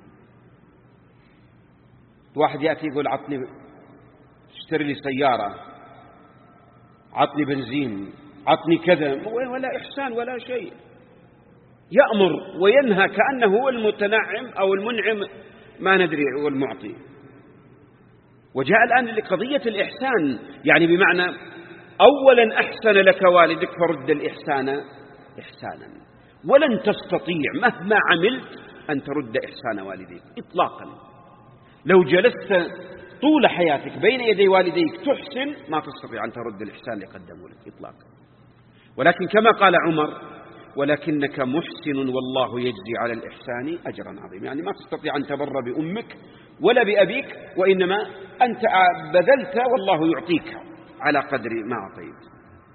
واحد يأتي يقول عطني اشتري لي سيارة، عطني بنزين، عطني كذا، ولا إحسان ولا شيء. يأمر وينهى كأنه هو المتنعم أو المنعم، ما ندري هو المعطي. وجاء الآن لقضية الإحسان، يعني بمعنى أولا أحسن لك والدك فرد الإحسان إحسانا، ولن تستطيع مهما عملت أن ترد إحسان والديك إطلاقا. لو جلست طول حياتك بين يدي والديك تحسن، ما تستطيع أن ترد الإحسان اللي قدموا لك إطلاقا. ولكن كما قال عمر: ولكنك محسن والله يجزي على الإحسان أجرا عظيما. يعني ما تستطيع أن تبر بأمك ولا بأبيك، وإنما أنت بذلت والله يعطيك على قدر ما أعطيت.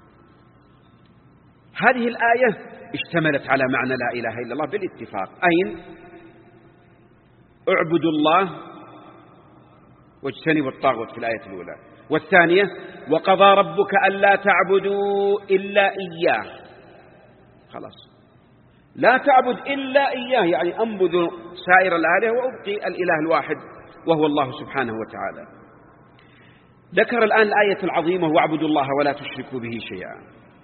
هذه الآية اشتملت على معنى لا إله إلا الله بالاتفاق. أين؟ اعبدوا الله واجتنبوا الطاغوت في الآية الأولى، والثانية وقضى ربك ألا تعبدوا إلا إياه. خلاص، لا تعبد إلا إياه، يعني أنبذ سائر الآلهة وأبقي الإله الواحد وهو الله سبحانه وتعالى. ذكر الآن الآية العظيمة: واعبدوا الله ولا تشركوا به شيئا.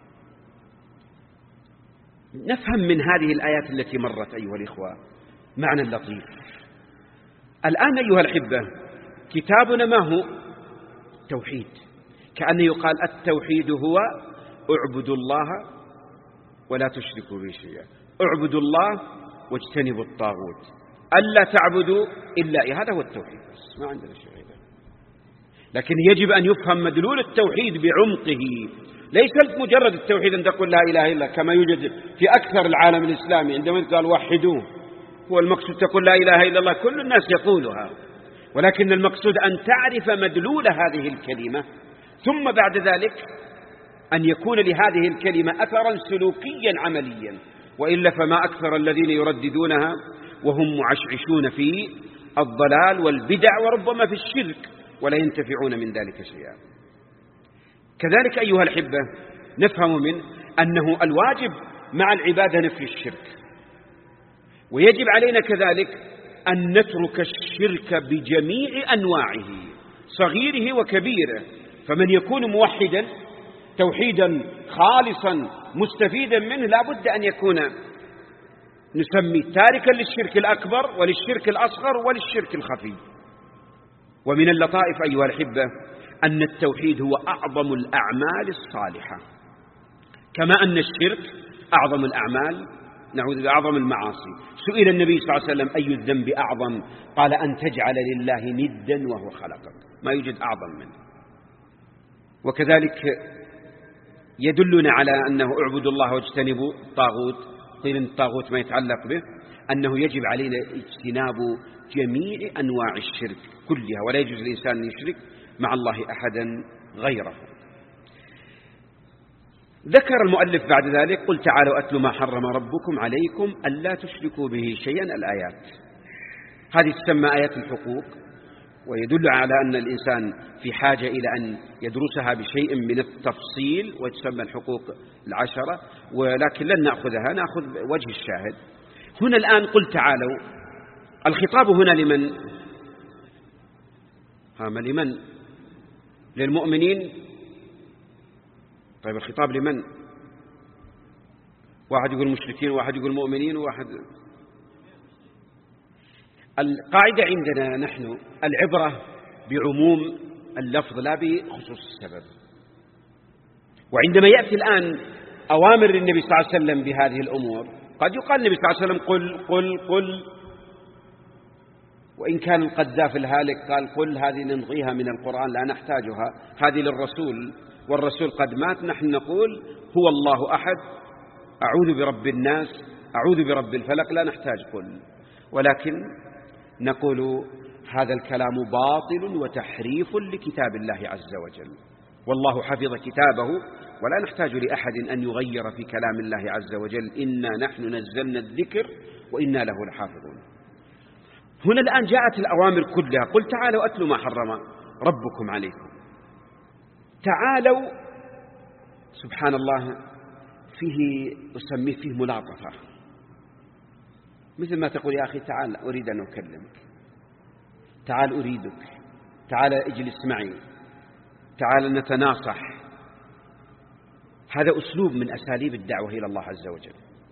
نفهم من هذه الآيات التي مرت أيها الإخوة معنى لطيف. الآن أيها الأحبة كتابنا ما هو؟ توحيد. كأنه يقال التوحيد هو اعبدوا الله ولا تشركوا به شيئا، اعبدوا الله واجتنبوا الطاغوت، ألا تعبدوا إلا إياه. هذا هو التوحيد، بس ما عندنا شيء غيره. لكن يجب أن يفهم مدلول التوحيد بعمقه، ليس مجرد التوحيد أن تقول لا إله إلا كما يوجد في أكثر العالم الإسلامي عندما قال وحدوه، هو المقصود تقول لا إله إلا الله، كل الناس يقولها، ولكن المقصود أن تعرف مدلول هذه الكلمة، ثم بعد ذلك أن يكون لهذه الكلمة أثرا سلوكيا عمليا، وإلا فما أكثر الذين يرددونها وهم معشعشون في الضلال والبدع وربما في الشرك ولا ينتفعون من ذلك شيئا. كذلك أيها الأحبة نفهم منه أنه الواجب مع العبادة نفي الشرك، ويجب علينا كذلك أن نترك الشرك بجميع أنواعه صغيره وكبيره. فمن يكون موحدا توحيدا خالصا مستفيدا منه لا بد أن يكون نسمي تاركا للشرك الأكبر وللشرك الأصغر وللشرك الخفي. ومن اللطائف أيها الأحبة أن التوحيد هو أعظم الأعمال الصالحة، كما أن الشرك أعظم الأعمال، نعوذ بأعظم المعاصي. سئل النبي صلى الله عليه وسلم أي الذنب أعظم؟ قال أن تجعل لله ندا وهو خلقك، ما يوجد أعظم منه. وكذلك يدلنا على أنه اعبدوا الله واجتنبوا الطاغوت. قيل الطاغوت ما يتعلق به أنه يجب علينا اجتناب جميع أنواع الشرك كلها، ولا يجوز للإنسان أن يشرك مع الله أحدا غيره. ذكر المؤلف بعد ذلك: قل تعالوا أتل ما حرم ربكم عليكم ألا تشركوا به شيئا. الآيات هذه تسمى آيات الحقوق، ويدل على أن الإنسان في حاجة إلى أن يدرسها بشيء من التفصيل، وتسمى الحقوق العشرة، ولكن لن نأخذها، نأخذ وجه الشاهد. هنا الآن قل تعالوا، الخطاب هنا لمن؟ لمن؟ للمؤمنين. طيب الخطاب لمن؟ واحد يقول مشركين وواحد يقول مؤمنين وواحد. القاعدة عندنا نحن العبرة بعموم اللفظ لا بخصوص السبب. وعندما يأتي الآن أوامر للنبي صلى الله عليه وسلم بهذه الأمور، قد يقال النبي صلى الله عليه وسلم قل قل قل، وإن كان القذاف الهالك قال قل هذه نلغيها من القرآن لا نحتاجها، هذه للرسول والرسول قد مات. نحن نقول هو الله أحد، أعوذ برب الناس، أعوذ برب الفلق، لا نحتاج قل. ولكن نقول هذا الكلام باطل وتحريف لكتاب الله عز وجل، والله حفظ كتابه ولا نحتاج لأحد أن يغير في كلام الله عز وجل. إنا نحن نزلنا الذكر وإنا له لحافظون. هنا الآن جاءت الأوامر كلها. قل تعالوا أتلوا ما حرم ربكم عليكم. تعالوا سبحان الله فيه أسميه فيه ملاطفة، مثل ما تقول يا أخي تعال أريد أن أكلمك، تعال أريدك، تعال اجلس معي، تعال نتناصح. هذا أسلوب من أساليب الدعوة إلى الله عز وجل،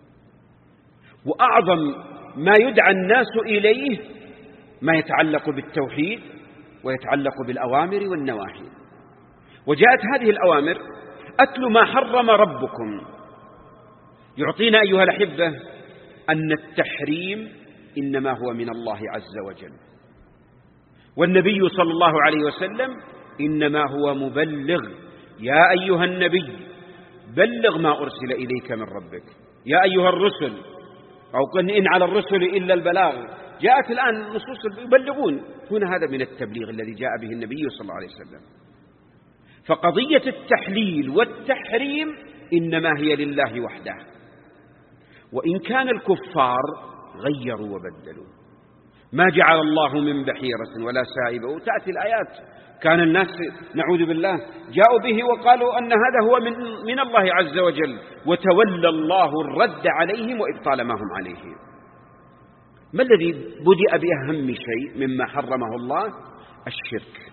وأعظم ما يدعى الناس إليه ما يتعلق بالتوحيد ويتعلق بالأوامر والنواهي. وجاءت هذه الأوامر: أتل ما حرم ربكم. يعطينا أيها الأحبة أن التحريم إنما هو من الله عز وجل، والنبي صلى الله عليه وسلم إنما هو مبلغ. يا أيها النبي بلغ ما أرسل إليك من ربك، يا أيها الرسل، أو قل إن على الرسل إلا البلاغ. جاءت الآن نصوص يبلغون، هنا هذا من التبليغ الذي جاء به النبي صلى الله عليه وسلم. فقضية التحليل والتحريم إنما هي لله وحده، وإن كان الكفار غيروا وبدلوا. ما جعل الله من بحيرة ولا سائبة، وتأتي الآيات كان الناس نعوذ بالله جاءوا به وقالوا أن هذا هو من الله عز وجل، وتولى الله الرد عليهم وإبطال ما هم عليه. ما الذي بدأ بأهم شيء مما حرمه الله؟ الشرك.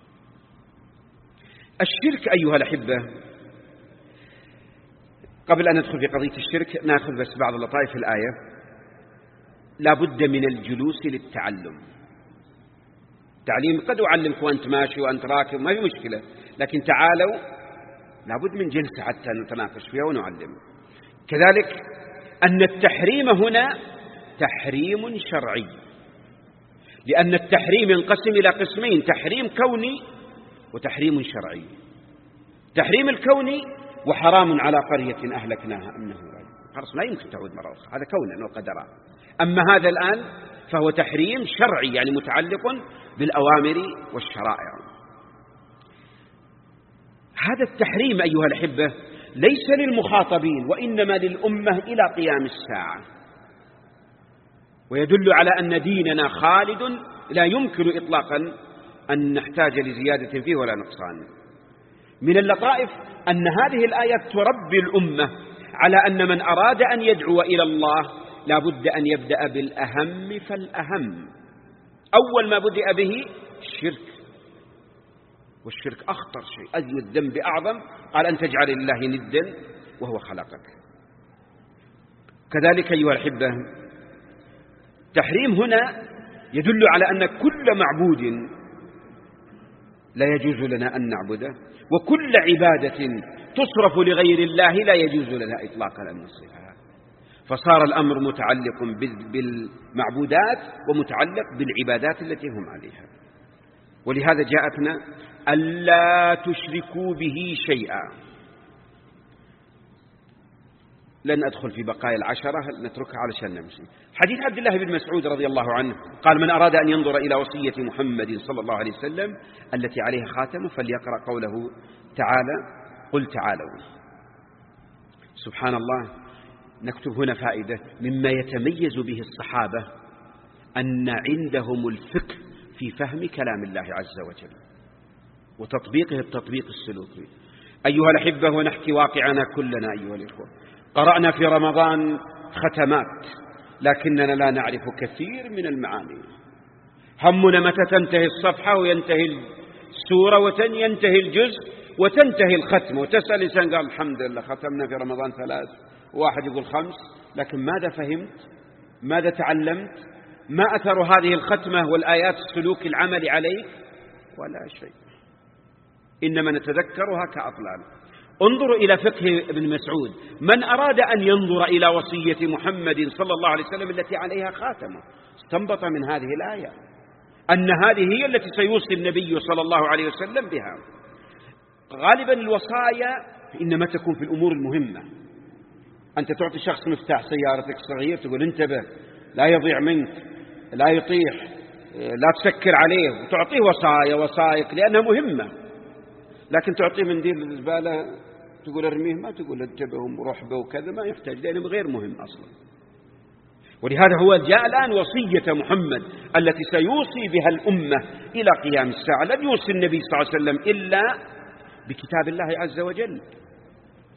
الشرك أيها الأحبة، قبل أن ندخل في قضية الشرك نأخذ بس بعض اللطائف الآية. لا بد من الجلوس للتعلم. تعليم قد أعلمك وأنت ماشي وأنت راكب ما في مشكلة، لكن تعالوا لا بد من جلسة حتى نتناقش فيها ونعلم. كذلك أن التحريم هنا تحريم شرعي، لأن التحريم ينقسم إلى قسمين: تحريم كوني وتحريم شرعي. تحريم الكوني: وحرام على قرية أهلكناها أنه خلاص لا يمكن تعود مرة أخرى، هذا كونا وقدرا. أما هذا الآن فهو تحريم شرعي، يعني متعلق بالأوامر والشرائع. هذا التحريم أيها الأحبة ليس للمخاطبين، وإنما للأمة إلى قيام الساعة، ويدل على أن ديننا خالد لا يمكن إطلاقا أن نحتاج لزيادة فيه ولا نقصان. من اللطائف أن هذه الآيات تربي الأمة على أن من أراد أن يدعو إلى الله لا بد أن يبدأ بالأهم فالأهم. أول ما بدأ به الشرك، والشرك أخطر شيء، أذي الذنب أعظم، قال أن تجعل الله ندا وهو خلقك. كذلك أيها الأحبة تحريم هنا يدل على أن كل معبود لا يجوز لنا أن نعبده، وكل عبادة تصرف لغير الله لا يجوز لنا إطلاقا أن نصرفها. فصار الأمر متعلق بالمعبودات ومتعلق بالعبادات التي هم عليها. ولهذا جاءتنا ألا تشركوا به شيئا. لن أدخل في بقايا العشرة، نتركها علشان نمشي. حديث عبد الله بن مسعود رضي الله عنه قال: من أراد أن ينظر إلى وصية محمد صلى الله عليه وسلم التي عليها خاتمه فليقرأ قوله تعالى: قل تعالوا. سبحان الله. نكتب هنا فائدة مما يتميز به الصحابة أن عندهم الفقه في فهم كلام الله عز وجل وتطبيقه التطبيق السلوكي. أيها الأحبة ونحكي واقعنا كلنا أيها الإخوة، قرأنا في رمضان ختمات لكننا لا نعرف كثير من المعاني. همنا متى تنتهي الصفحة وينتهي السورة وينتهي الجزء وتنتهي الختم، وتسأل الإنسان قال الحمد لله ختمنا في رمضان 3، واحد يقول 5، لكن ماذا فهمت؟ ماذا تعلمت؟ ما أثر هذه الختمة والآيات السلوك العمل عليك؟ ولا شيء، إنما نتذكرها كأطلال. انظروا إلى فقه ابن مسعود: من أراد أن ينظر إلى وصية محمد صلى الله عليه وسلم التي عليها خاتمه استنبط من هذه الآية أن هذه هي التي سيوصي النبي صلى الله عليه وسلم بها. غالبا الوصايا إنما تكون في الأمور المهمة. أنت تعطي شخص مفتاح سيارتك صغير تقول انتبه لا يضيع منك، لا يطيح، لا تسكر عليه، وتعطيه وصايق لأنها مهمة. لكن تعطيه منديل الزبالة تقول ارميه، ما تقول انتبه وروح به وكذا، ما يحتاج لأنه غير مهم أصلا. ولهذا هو جاء الآن وصية محمد التي سيوصي بها الأمة إلى قيام الساعة. لن يوصي النبي صلى الله عليه وسلم إلا بكتاب الله عز وجل،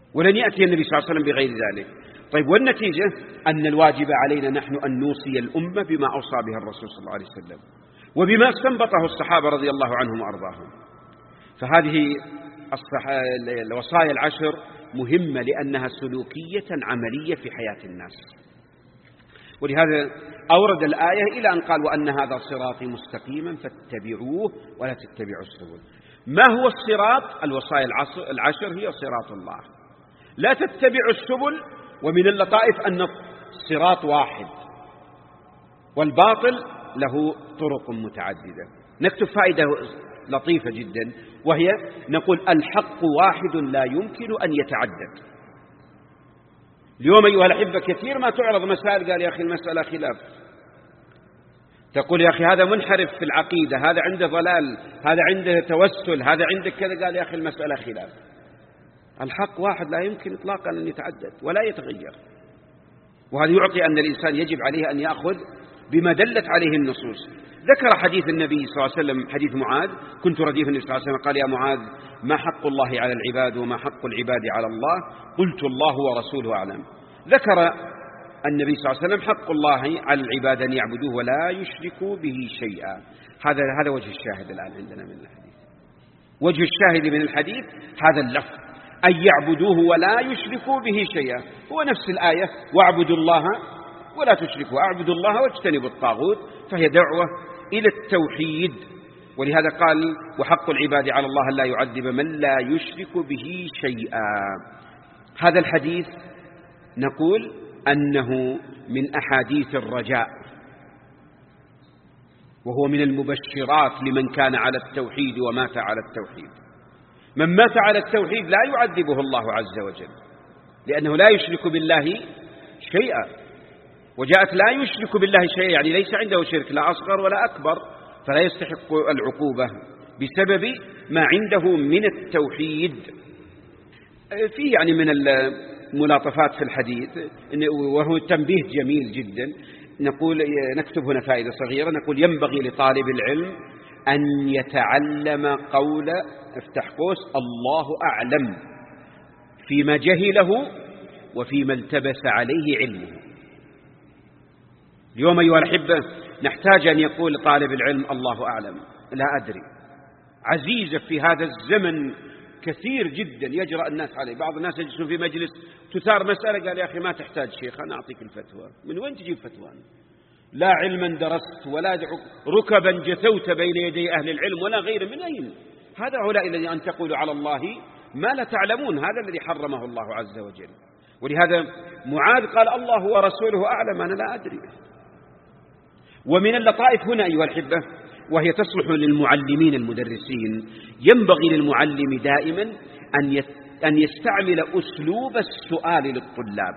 ولن يأتي النبي صلى الله عليه وسلم بغير ذلك. طيب، والنتيجة أن الواجب علينا نحن أن نوصي الأمة بما أوصى به الرسول صلى الله عليه وسلم وبما استنبطه الصحابة رضي الله عنهم وأرضاهم. فهذه الوصايا العشر مهمة لأنها سلوكية عملية في حياة الناس. ولهذا أورد الآية إلى أن قال: وأن هذا صراطي مستقيما فاتبعوه ولا تتبعوا السبل. ما هو الصراط؟ الوصايا العشر هي صراط الله، لا تتبعوا السبل. ومن اللطائف أن الصراط واحد والباطل له طرق متعددة. نكتب فائدة لطيفة جدا، وهي نقول: الحق واحد لا يمكن أن يتعدد. اليوم أيها الأحبة كثير ما تعرض مسائل قال: يا أخي المسألة خلاف، تقول: يا أخي هذا منحرف في العقيدة، هذا عنده ضلال، هذا عنده توسل، هذا عنده كذا. قال: يا أخي المسألة خلاف. الحق واحد لا يمكن إطلاقا أن يتعدد ولا يتغير. وهذا يعطي أن الإنسان يجب عليه أن يأخذ بما دلت عليه النصوص. ذكر حديث النبي صلى الله عليه وسلم، حديث معاذ: كنت رديف النبي صلى الله عليه وسلم قال: يا معاذ، ما حق الله على العباد وما حق العباد على الله؟ قلت: الله ورسوله أعلم. ذكر النبي صلى الله عليه وسلم حق الله على العباد أن يعبدوه ولا يشركوا به شيئا. هذا وجه الشاهد الآن عندنا من الحديث. وجه الشاهد من الحديث هذا اللفظ: أن يعبدوه ولا يشركوا به شيئا. هو نفس الآية: واعبدوا الله ولا تشركوا، اعبدوا الله واجتنبوا الطاغوت. فهي دعوة إلى التوحيد. ولهذا قال: وحق العباد على الله أن لا يعذب من لا يشرك به شيئا. هذا الحديث نقول أنه من أحاديث الرجاء، وهو من المبشرات لمن كان على التوحيد ومات على التوحيد. من مات على التوحيد لا يعذبه الله عز وجل، لأنه لا يشرك بالله شيئا. وجاءت لا يشرك بالله شيئا، يعني ليس عنده شرك لا أصغر ولا أكبر، فلا يستحق العقوبة بسبب ما عنده من التوحيد. فيه يعني من الملاطفات في الحديث، وهو تنبيه جميل جدا. نكتب هنا فائدة صغيرة، نقول: ينبغي لطالب العلم أن يتعلم قول افتح قوس الله أعلم فيما جهله وفيما التبس عليه علمه. اليوم أيها الأحبة نحتاج أن يقول طالب العلم الله أعلم، لا أدري. عزيزة في هذا الزمن كثير جدا يجرأ الناس عليه. بعض الناس يجلسون في مجلس تثار مسألة قال: يا أخي ما تحتاج شيخ، أنا أعطيك الفتوى. من وين تجيب فتوى؟ لا علما درست ولا ركبا جثوت بين يدي أهل العلم ولا غير. من أين هذا؟ هؤلاء الذين أن تقولوا على الله ما لا تعلمون، هذا الذي حرمه الله عز وجل. ولهذا معاذ قال: الله ورسوله أعلم، أنا لا أدري. ومن اللطائف هنا أيها الأحبة، وهي تصلح للمعلمين المدرسين، ينبغي للمعلم دائما أن يستعمل أسلوب السؤال للطلاب،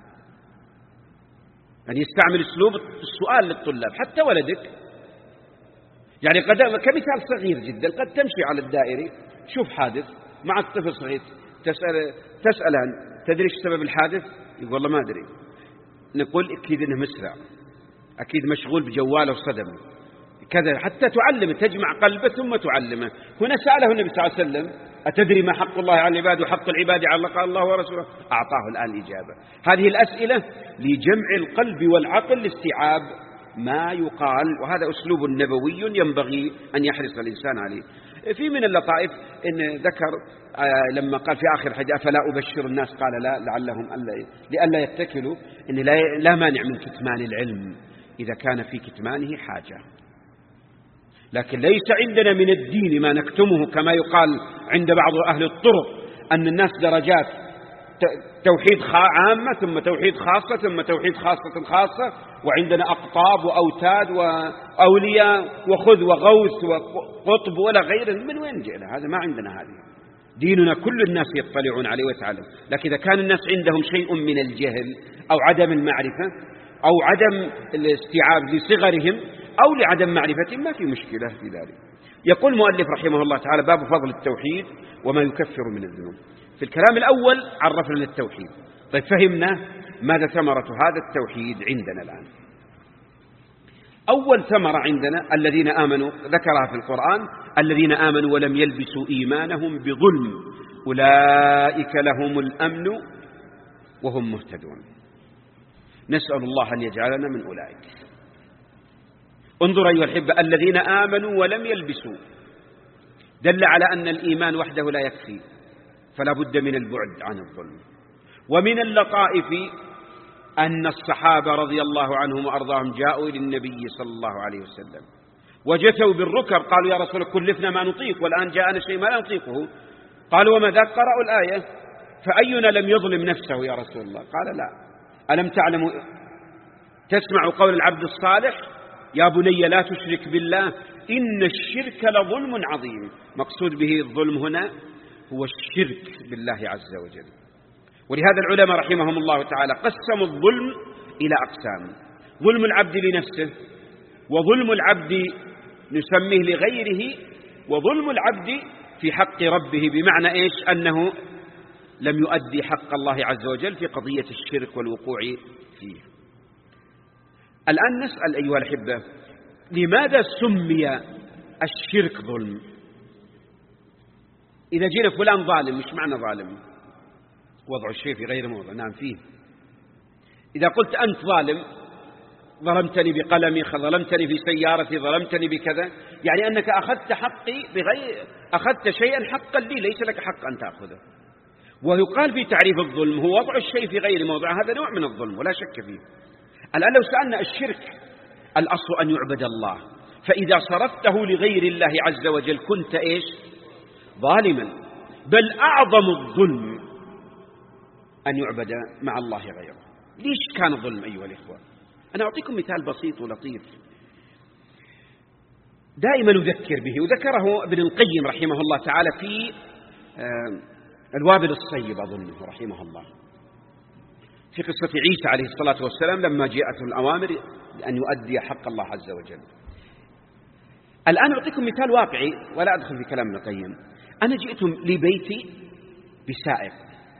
أن يستعمل أسلوب السؤال للطلاب. حتى ولدك، يعني كمثال صغير جدا، قد تمشي على الدائري شوف حادث مع الطفل صغير، تسأله: تدري ايش سبب الحادث؟ يقول: والله ما أدري. نقول: أكيد إنه مسرع، أكيد مشغول بجواله وصدمه كذا، حتى تعلمه، تجمع قلبه ثم تعلمه. هنا سأله النبي صلى الله عليه وسلم: أتدري ما حق الله على العباد وحق العباد على الله؟ قال: الله ورسوله. أعطاه الآن الإجابة. هذه الأسئلة لجمع القلب والعقل لاستيعاب ما يقال، وهذا أسلوب نبوي ينبغي أن يحرص الإنسان عليه. في من اللطائف إن ذكر لما قال في آخر الحديث: أفلا أبشر الناس؟ قال: لا، لعلهم لئلا يتكلوا. إن لا مانع من كتمان العلم إذا كان في كتمانه حاجة، لكن ليس عندنا من الدين ما نكتمه، كما يقال عند بعض أهل الطرق أن الناس درجات، توحيد عامة ثم توحيد خاصة ثم توحيد خاصة، وعندنا أقطاب وأوتاد وأولياء وخذ وغوث وقطب ولا غيره. من وين جئنا؟ هذا ما عندنا. هذه ديننا كل الناس يطلعون عليه ويتعلم. لكن إذا كان الناس عندهم شيء من الجهل أو عدم المعرفة أو عدم الاستيعاب لصغرهم أو لعدم معرفتهم، ما في مشكلة في ذلك. يقول المؤلف رحمه الله تعالى: باب فضل التوحيد وما يكفر من الذنوب. في الكلام الأول عرفنا التوحيد. طيب، فهمنا ماذا ثمرة هذا التوحيد عندنا الآن. أول ثمرة عندنا الذين آمنوا، ذكرها في القرآن: الذين آمنوا ولم يلبسوا إيمانهم بظلم أولئك لهم الأمن وهم مهتدون. نسأل الله أن يجعلنا من أولئك. انظر أيها الأحبة، الذين آمنوا ولم يلبسوا دل على أن الإيمان وحده لا يكفي، فلا بد من البعد عن الظلم. ومن اللطائف أن الصحابة رضي الله عنهم وأرضاهم جاءوا إلى النبي صلى الله عليه وسلم وجثوا بالركب، قالوا يا رسول الله كلفنا ما نطيق، والآن جاءنا شيء ما لا نطيقه. قالوا وما ذاك؟ قرأوا الآية، فأينا لم يظلم نفسه يا رسول الله؟ قال لا. ألم تعلموا تسمع قول العبد الصالح يا بني لا تشرك بالله إن الشرك لظلم عظيم. مقصود به الظلم هنا هو الشرك بالله عز وجل. ولهذا العلماء رحمهم الله تعالى قسموا الظلم إلى أقسام: ظلم العبد لنفسه، وظلم العبد نسميه لغيره، وظلم العبد في حق ربه، بمعنى إيش؟ أنه لم يؤدي حق الله عز وجل في قضية الشرك والوقوع فيه. الآن نسأل أيها الأحبة، لماذا سمي الشرك ظلم؟ إذا جينا فلان ظالم، مش معنى ظالم؟ وضع الشيء في غير موضع. نعم فيه. إذا قلت أنت ظالم، ظلمتني بقلمي، ظلمتني في سيارتي، ظلمتني بكذا، يعني أنك أخذت حقي أخذت شيئا حقا لي، ليس لك حق أن تأخذه. ويقال في تعريف الظلم هو وضع الشيء في غير موضع، هذا نوع من الظلم ولا شك فيه. الآن لو سألنا الشرك الأصل أن يعبد الله، فإذا صرفته لغير الله عز وجل كنت إيش؟ ظالما. بل أعظم الظلم أن يعبد مع الله غيره. ليش كان ظلم أيها الإخوة؟ أنا أعطيكم مثال بسيط ولطيف دائما نذكر به، وذكره ابن القيم رحمه الله تعالى في الوابل الصيب أظنه رحمه الله، في قصة عيسى عليه الصلاة والسلام لما جاءته الأوامر أن يؤدي حق الله عز وجل. الآن أعطيكم مثال واقعي ولا أدخل في كلام ابن القيم. أنا جئت لبيتي بسائق،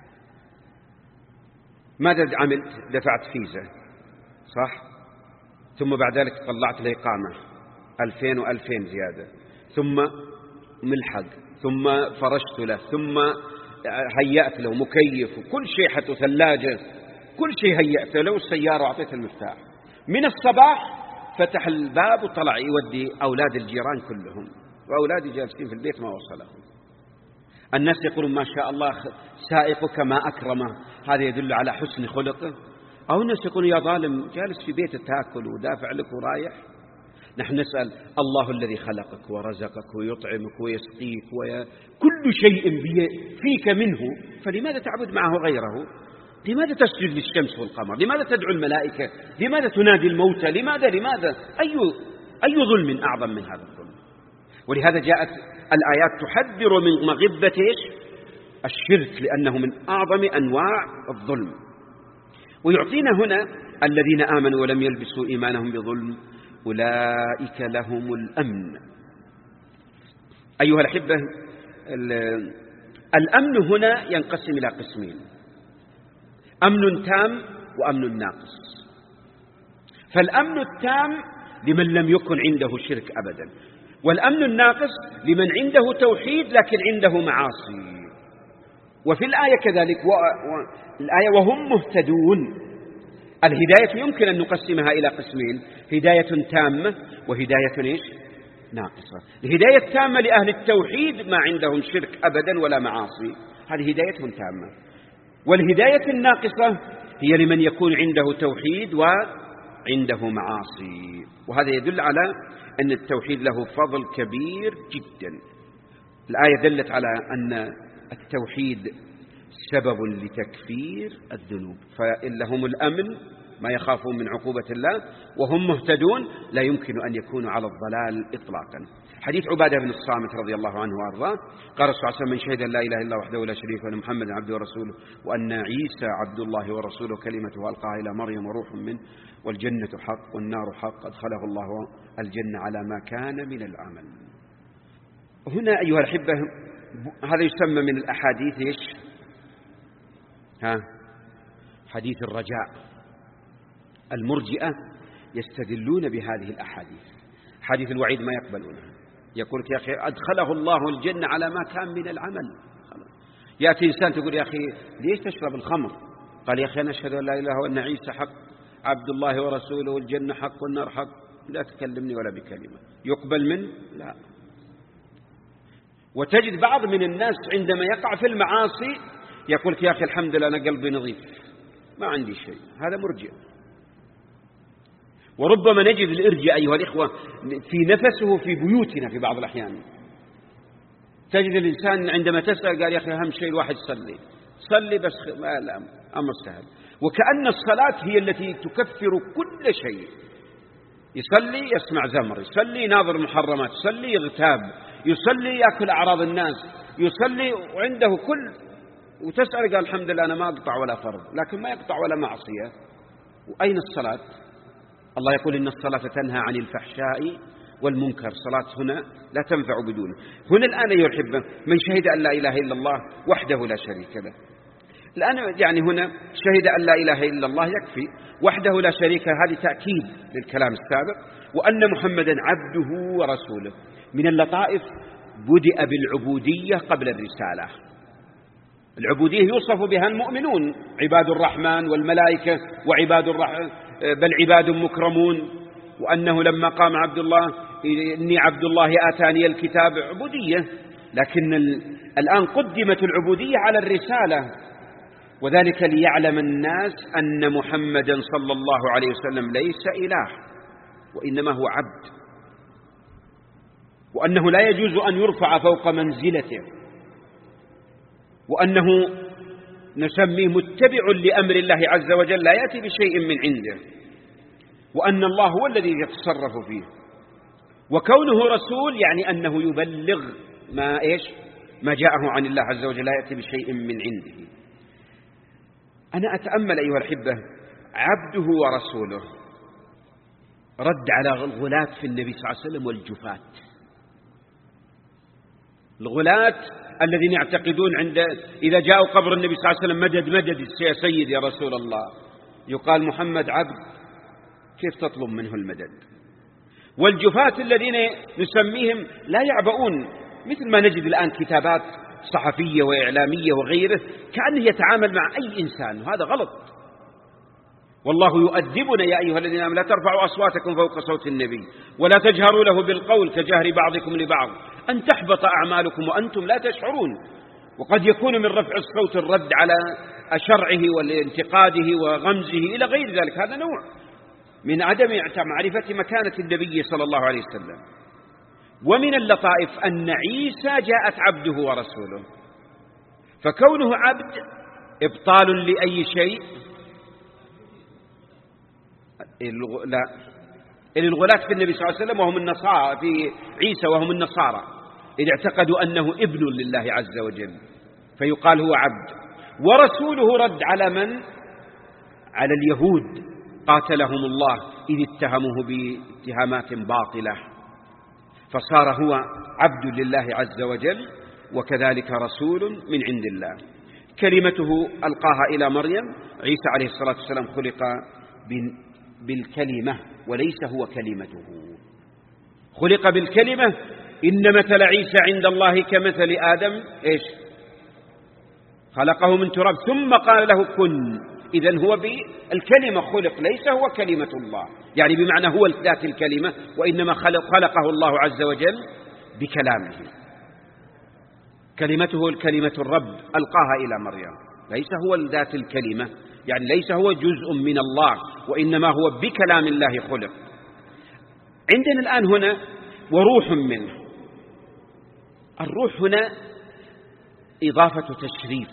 ماذا عملت؟ دفعت فيزا، صح؟ ثم بعد ذلك طلعت له إقامة 2000 و2000 زيادة، ثم ملحق، ثم فرشت له، ثم هيأت له مكيف وكل شيء، حتى ثلاجة، كل شيء هيأت له، السيارة وأعطيته المفتاح. من الصباح فتح الباب وطلع يودي أولاد الجيران كلهم، وأولادي جالسين في البيت ما وصلهم. الناس يقولون ما شاء الله سائقك ما أكرمه، هذا يدل على حسن خلقه. أو الناس يقولون يا ظالم جالس في بيت تاكل ودافع لك ورايح. نحن نسأل الله الذي خلقك ورزقك ويطعمك ويسقيك كل شيء فيك منه، فلماذا تعبد معه غيره؟ لماذا تسجد للشمس والقمر؟ لماذا تدعو الملائكة؟ لماذا تنادي الموتى؟ لماذا أي ظلم أعظم من هذا الظلم؟ ولهذا جاءت الآيات تحذر من مغبة الشرك، لأنه من أعظم أنواع الظلم. ويعطينا هنا الذين آمنوا ولم يلبسوا إيمانهم بظلم أولئك لهم الأمن. أيها الأحبة، الأمن هنا ينقسم إلى قسمين: أمن تام وأمن ناقص. فالأمن التام لمن لم يكن عنده شرك أبدا، والأمن الناقص لمن عنده توحيد لكن عنده معاصي. وفي الآية كذلك الآية وهم مهتدون. الهداية يمكن أن نقسمها إلى قسمين: هداية تامة وهداية إيش؟ ناقصة. الهداية التامة لأهل التوحيد ما عندهم شرك أبدا ولا معاصي، هذه هداية تامة. والهداية الناقصة هي لمن يكون عنده توحيد وعنده معاصي، وهذا يدل على أن التوحيد له فضل كبير جدا. الآية دلت على أن التوحيد سبب لتكفير الذنوب، فإن لهم الأمن ما يخافون من عقوبة الله وهم مهتدون لا يمكن أن يكونوا على الضلال إطلاقا. حديث عبادة بن الصامت رضي الله عنه وأرضاه، قال صلى الله عليه وسلم: من شهد أن لا إله إلا الله وحده لا شريك له وأن محمدا عبده ورسوله وأن عيسى عبد الله ورسوله كلمته ألقاها إلى مريم وروح منه والجنة حق والنار حق أدخله الله الجنة على ما كان من العمل. هنا أيها الأحبة هذا يسمى من الأحاديث إيش؟ حديث الرجاء. المرجئة يستدلون بهذه الأحاديث، حديث الوعيد ما يقبلونها. يقول يا أخي أدخله الله الجنة على ما كان من العمل، يأتي إنسان تقول يا أخي ليش تشرب الخمر؟ قال يا أخي أنا أشهد أن لا إله إلا الله وأن عيسى حق عبد الله ورسوله والجنة حق والنار حق. لا تكلمني ولا بكلمة. يقبل منه؟ لا. وتجد بعض من الناس عندما يقع في المعاصي يقول يا أخي الحمد لله أنا قلبي نظيف ما عندي شيء. هذا مرجئ. وربما نجد الإرجاء أيها الإخوة في نفسه في بيوتنا في بعض الأحيان. تجد الإنسان عندما تسأل قال يا أخي أهم شيء الواحد صلي بس لا أمر سهل. وكأن الصلاة هي التي تكفر كل شيء. يصلي يسمع زمر، يصلي يناظر محرمات، يصلي يغتاب، يصلي يأكل أعراض الناس، يصلي وعنده كل. وتسأل قال الحمد لله أنا ما أقطع ولا فرض، لكن ما يقطع ولا معصية. وأين الصلاة؟ الله يقول إن الصلاة تنهى عن الفحشاء والمنكر. صلاة هنا لا تنفع بدونه. هنا الآن أيها الأحبة من شهد أن لا إله إلا الله وحده لا شريك له. الآن يعني هنا شهد أن لا إله إلا الله يكفي، وحده لا شريك له هذه تأكيد للكلام السابق، وأن محمدا عبده ورسوله. من اللطائف بدأ بالعبودية قبل الرسالة. العبودية يوصف بها المؤمنون عباد الرحمن والملائكة وعباد الرحمن بل عباد مكرمون. وأنه لما قام عبد الله إني عبد الله آتاني الكتاب عبودية. لكن الآن قدمت العبودية على الرسالة، وذلك ليعلم الناس أن محمدا صلى الله عليه وسلم ليس إله وإنما هو عبد، وأنه لا يجوز أن يرفع فوق منزلته، وأنه نسميه متبع لأمر الله عز وجل لا يأتي بشيء من عنده، وأن الله هو الذي يتصرف فيه. وكونه رسول يعني أنه يبلغ ما جاءه عن الله عز وجل لا يأتي بشيء من عنده. أنا أتأمل أيها الأحبة عبده ورسوله رد على الغلاة في النبي صلى الله عليه وسلم والجفاة. الغلاة الذين يعتقدون إذا جاءوا قبر النبي صلى الله عليه وسلم مدد مدد يا سيد يا رسول الله، يقال محمد عبد، كيف تطلب منه المدد؟ والجفاة الذين نسميهم لا يعبؤون، مثل ما نجد الآن كتابات صحفية وإعلامية وغيره كأنه يتعامل مع أي إنسان، وهذا غلط. والله يؤدبنا يا أيها الذين آمنوا لا ترفعوا أصواتكم فوق صوت النبي ولا تجهروا له بالقول كجهر بعضكم لبعض أن تحبط أعمالكم وأنتم لا تشعرون. وقد يكون من رفع الصوت الرد على شرعه والانتقاده وغمزه إلى غير ذلك، هذا نوع من عدم معرفة مكانة النبي صلى الله عليه وسلم. ومن اللطائف أن عيسى جاءت عبده ورسوله، فكونه عبد إبطال لأي شيء؟ لا، الغلاة في النبي صلى الله عليه وسلم وهم النصارى، في عيسى وهم النصارى، إذ اعتقدوا أنه ابن لله عز وجل فيقال هو عبد. ورسوله رد على من؟ على اليهود قاتلهم الله إذ اتهموه باتهامات باطلة، فصار هو عبد لله عز وجل وكذلك رسول من عند الله. كلمته ألقاها إلى مريم. عيسى عليه الصلاة والسلام خلق بالكلمة وليس هو كلمته، خلق بالكلمة. إن مثل عيسى عند الله كمثل آدم خلقه من تراب ثم قال له كن. إذن هو بالكلمة خلق، ليس هو كلمة الله، يعني بمعنى هو ذات الكلمة، وإنما خلقه الله عز وجل بكلامه. كلمته الكلمة الرب ألقاها إلى مريم، ليس هو ذات الكلمة، يعني ليس هو جزء من الله، وإنما هو بكلام الله خلق. عندنا الآن هنا وروح منه. الروح هنا إضافة تشريف،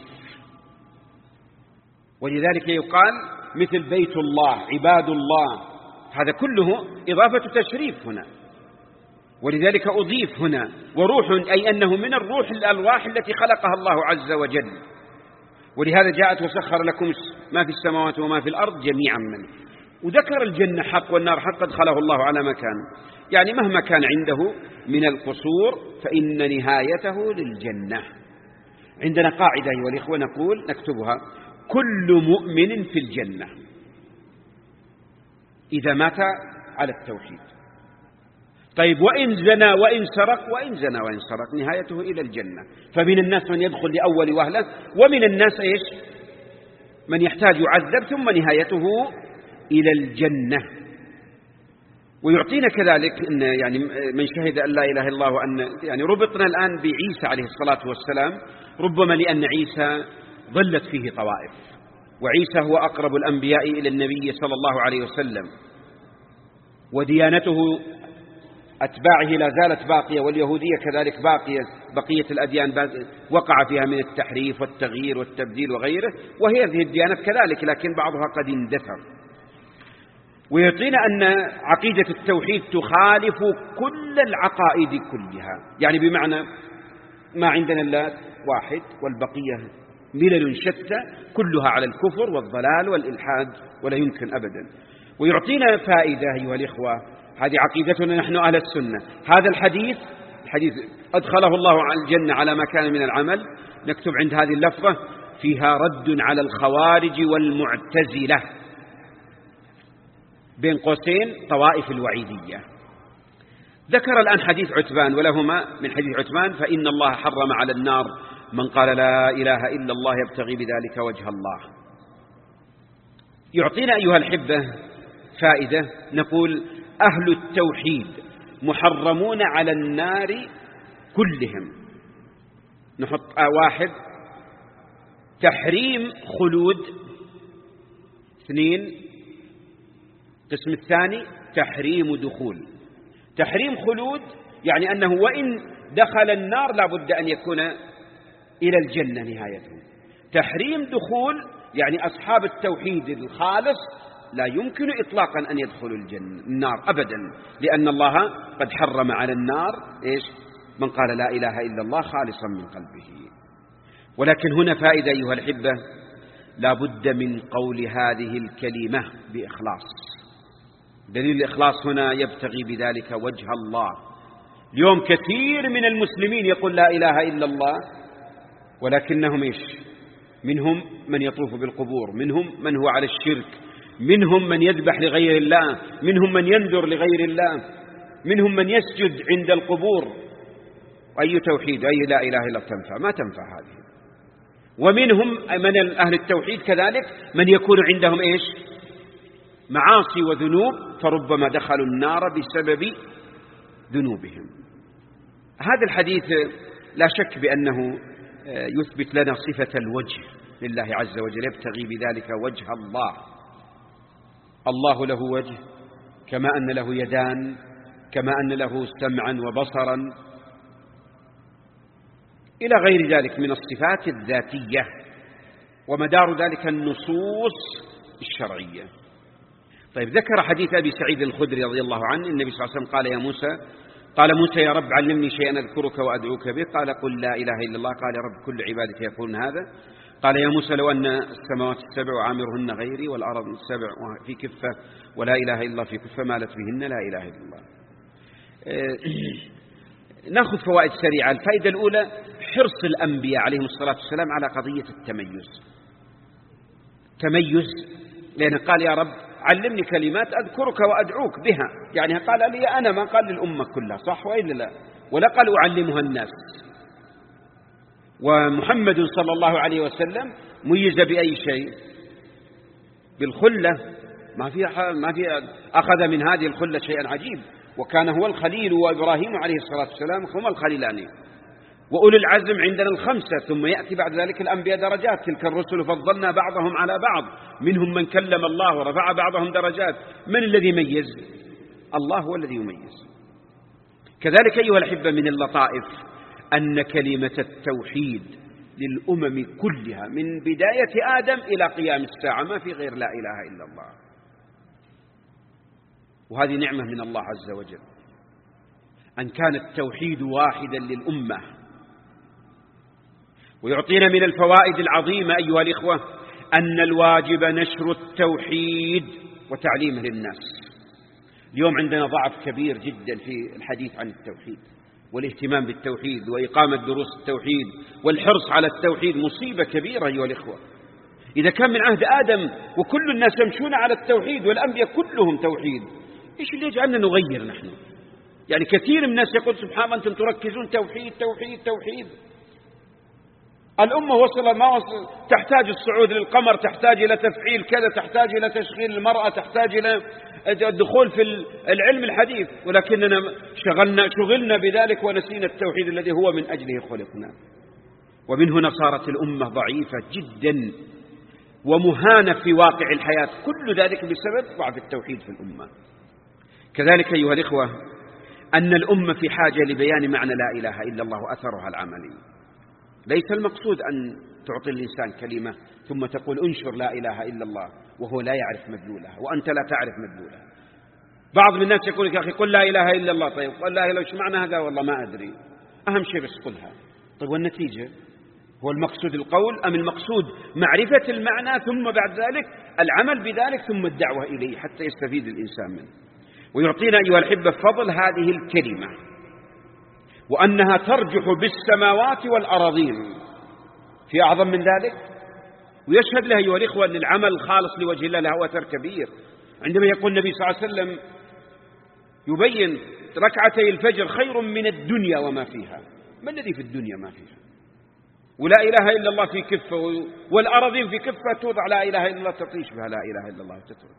ولذلك يقال مثل بيت الله، عباد الله، هذا كله إضافة تشريف هنا، ولذلك أضيف هنا وروح، أي أنه من الروح الألواح التي خلقها الله عز وجل. ولهذا جاءت وسخر لكم ما في السماوات وما في الأرض جميعا منه. وذكر الجنة حق والنار حق أدخله الله على مكان، يعني مهما كان عنده من القصور فإن نهايته للجنة. عندنا قاعدة أيها الإخوة نقول نكتبها: كل مؤمن في الجنة إذا مات على التوحيد. طيب وإن زنى وإن سرق، وإن زنى وإن سرق نهايته إلى الجنة. فمن الناس من يدخل لأول وهلة، ومن الناس إيش؟ من يحتاج يعذب ثم نهايته إلى الجنة. ويعطينا كذلك إن يعني من شهد أن لا إله إلا الله، وأن يعني ربطنا الآن بعيسى عليه الصلاة والسلام، ربما لأن عيسى ظلت فيه طوائف، وعيسى هو أقرب الأنبياء إلى النبي صلى الله عليه وسلم، وديانته أتباعه لا زالت باقية، واليهودية كذلك باقية، بقية الأديان وقع فيها من التحريف والتغيير والتبديل وغيره، وهي هذه الديانات كذلك، لكن بعضها قد اندثر. ويعطينا أن عقيدة التوحيد تخالف كل العقائد كلها، يعني بمعنى ما عندنا الله واحد والبقية ملل شتى كلها على الكفر والضلال والإلحاد، ولا يمكن أبدا. ويعطينا فائدة أيها الإخوة، هذه عقيدتنا نحن أهل السنة. هذا الحديث أدخله الله على الجنة على ما كان من العمل، نكتب عند هذه اللفظة فيها رد على الخوارج والمعتزلة، بين قوسين طوائف الوعيدية. ذكر الآن حديث عتبان، ولهما من حديث عتبان: فإن الله حرم على النار من قال لا إله إلا الله يبتغي بذلك وجه الله. يعطينا أيها الحبة فائدة، نقول أهل التوحيد محرمون على النار كلهم. نحط واحد: تحريم خلود. 2 قسم الثاني تحريم دخول. تحريم خلود يعني أنه وإن دخل النار لا بد أن يكون إلى الجنة نهايته. تحريم دخول يعني أصحاب التوحيد الخالص لا يمكن إطلاقا أن يدخلوا النار أبدا، لأن الله قد حرم على النار إيش؟ من قال لا إله إلا الله خالصا من قلبه. ولكن هنا فائدة أيها الحبة، لا بد من قول هذه الكلمة بإخلاص. دليل الإخلاص هنا يبتغي بذلك وجه الله. اليوم كثير من المسلمين يقول لا إله إلا الله، ولكنهم إيش؟ منهم من يطوف بالقبور، منهم من هو على الشرك، منهم من يذبح لغير الله، منهم من ينذر لغير الله، منهم من يسجد عند القبور. أي توحيد، أي لا إله إلا تنفع؟ ما تنفع هذه. ومنهم من أهل التوحيد كذلك من يكون عندهم إيش؟ معاصي وذنوب، فربما دخلوا النار بسبب ذنوبهم. هذا الحديث لا شك بأنه يثبت لنا صفة الوجه لله عز وجل، يبتغي بذلك وجه الله. الله له وجه، كما أن له يدان، كما أن له سمعا وبصرا، إلى غير ذلك من الصفات الذاتية، ومدار ذلك النصوص الشرعية. طيب، ذكر حديث أبي سعيد الخدري رضي الله عنه، النبي صلى الله عليه وسلم قال: يا موسى، قال موسى: يا رب علمني شيئا أذكرك وأدعوك به. قال: قل لا إله إلا الله. قال: يا رب كل عبادك يقولون هذا. قال: يا موسى، لو أن السماوات السبع وعامرهن غيري والأرض السبع في كفة ولا إله إلا الله في كفة مالت فيهن لا إله إلا الله. نأخذ فوائد سريعة. الفائدة الأولى: حرص الأنبياء عليهم الصلاة والسلام على قضية التميز. تميز، لأنه قال: يا رب علمني كلمات أذكرك وأدعوك بها، يعني قال لي أنا، ما قال للأمة كلها، صح وإلا لا؟ ولا قال أعلمها الناس. ومحمد صلى الله عليه وسلم ميز بأي شيء؟ بالخلة. ما في أخذ من هذه الخلة شيئا عجيب، وكان هو الخليل، وإبراهيم عليه الصلاة والسلام هما الخليلان. وأولي العزم عندنا الخمسة، ثم يأتي بعد ذلك الأنبياء درجات. تلك الرسل فضلنا بعضهم على بعض، منهم من كلم الله ورفع بعضهم درجات. من الذي يميز؟ الله هو الذي يميز. كذلك أيها الأحبة من اللطائف أن كلمة التوحيد للأمم كلها من بداية آدم إلى قيام الساعة ما في غير لا إله إلا الله، وهذه نعمة من الله عز وجل أن كان التوحيد واحدا للأمة. ويعطينا من الفوائد العظيمة أيها الإخوة أن الواجب نشر التوحيد وتعليمه للناس. اليوم عندنا ضعف كبير جدا في الحديث عن التوحيد والاهتمام بالتوحيد وإقامة دروس التوحيد والحرص على التوحيد. مصيبة كبيرة أيها الإخوة. إذا كان من عهد آدم وكل الناس يمشون على التوحيد والأنبياء كلهم توحيد، إيش اللي يجعلنا نغير نحن؟ يعني كثير من الناس يقول سبحان الله أنتم تركزون توحيد توحيد توحيد. الأمة وصل ما وصل، تحتاج الصعود للقمر، تحتاج إلى تفعيل كذا، تحتاج إلى تشغيل المرأة، تحتاج إلى الدخول في العلم الحديث، ولكننا شغلنا بذلك ونسينا التوحيد الذي هو من أجله خلقنا. ومن هنا صارت الأمة ضعيفة جدا ومهانة في واقع الحياة، كل ذلك بسبب ضعف التوحيد في الأمة. كذلك أيها الإخوة أن الأمة في حاجة لبيان معنى لا إله إلا الله وأثرها العملي. ليس المقصود أن تعطي الإنسان كلمة ثم تقول انشر لا إله إلا الله وهو لا يعرف مدلولها وأنت لا تعرف مدلولها. بعض من الناس يقول يا أخي قل لا إله إلا الله. طيب قل لا إله إلا الله، ايش معنى هذا؟ والله ما أدري، أهم شيء بس قلها. طيب والنتيجة؟ هو المقصود القول أم المقصود معرفة المعنى ثم بعد ذلك العمل بذلك ثم الدعوة إليه حتى يستفيد الإنسان منه؟ ويعطينا أيها الأحبة فضل هذه الكلمة وأنها ترجح بالسماوات والأراضين، في أعظم من ذلك. ويشهد لها أيها الإخوة أن العمل الخالص لوجه الله له أثر كبير. عندما يقول النبي صلى الله عليه وسلم يبين ركعتي الفجر خير من الدنيا وما فيها. ما الذي في الدنيا ما فيها؟ ولا إله إلا الله في كفة والأراضين في كفة، توضع لا إله إلا الله تطيش بها لا إله إلا الله وتترك.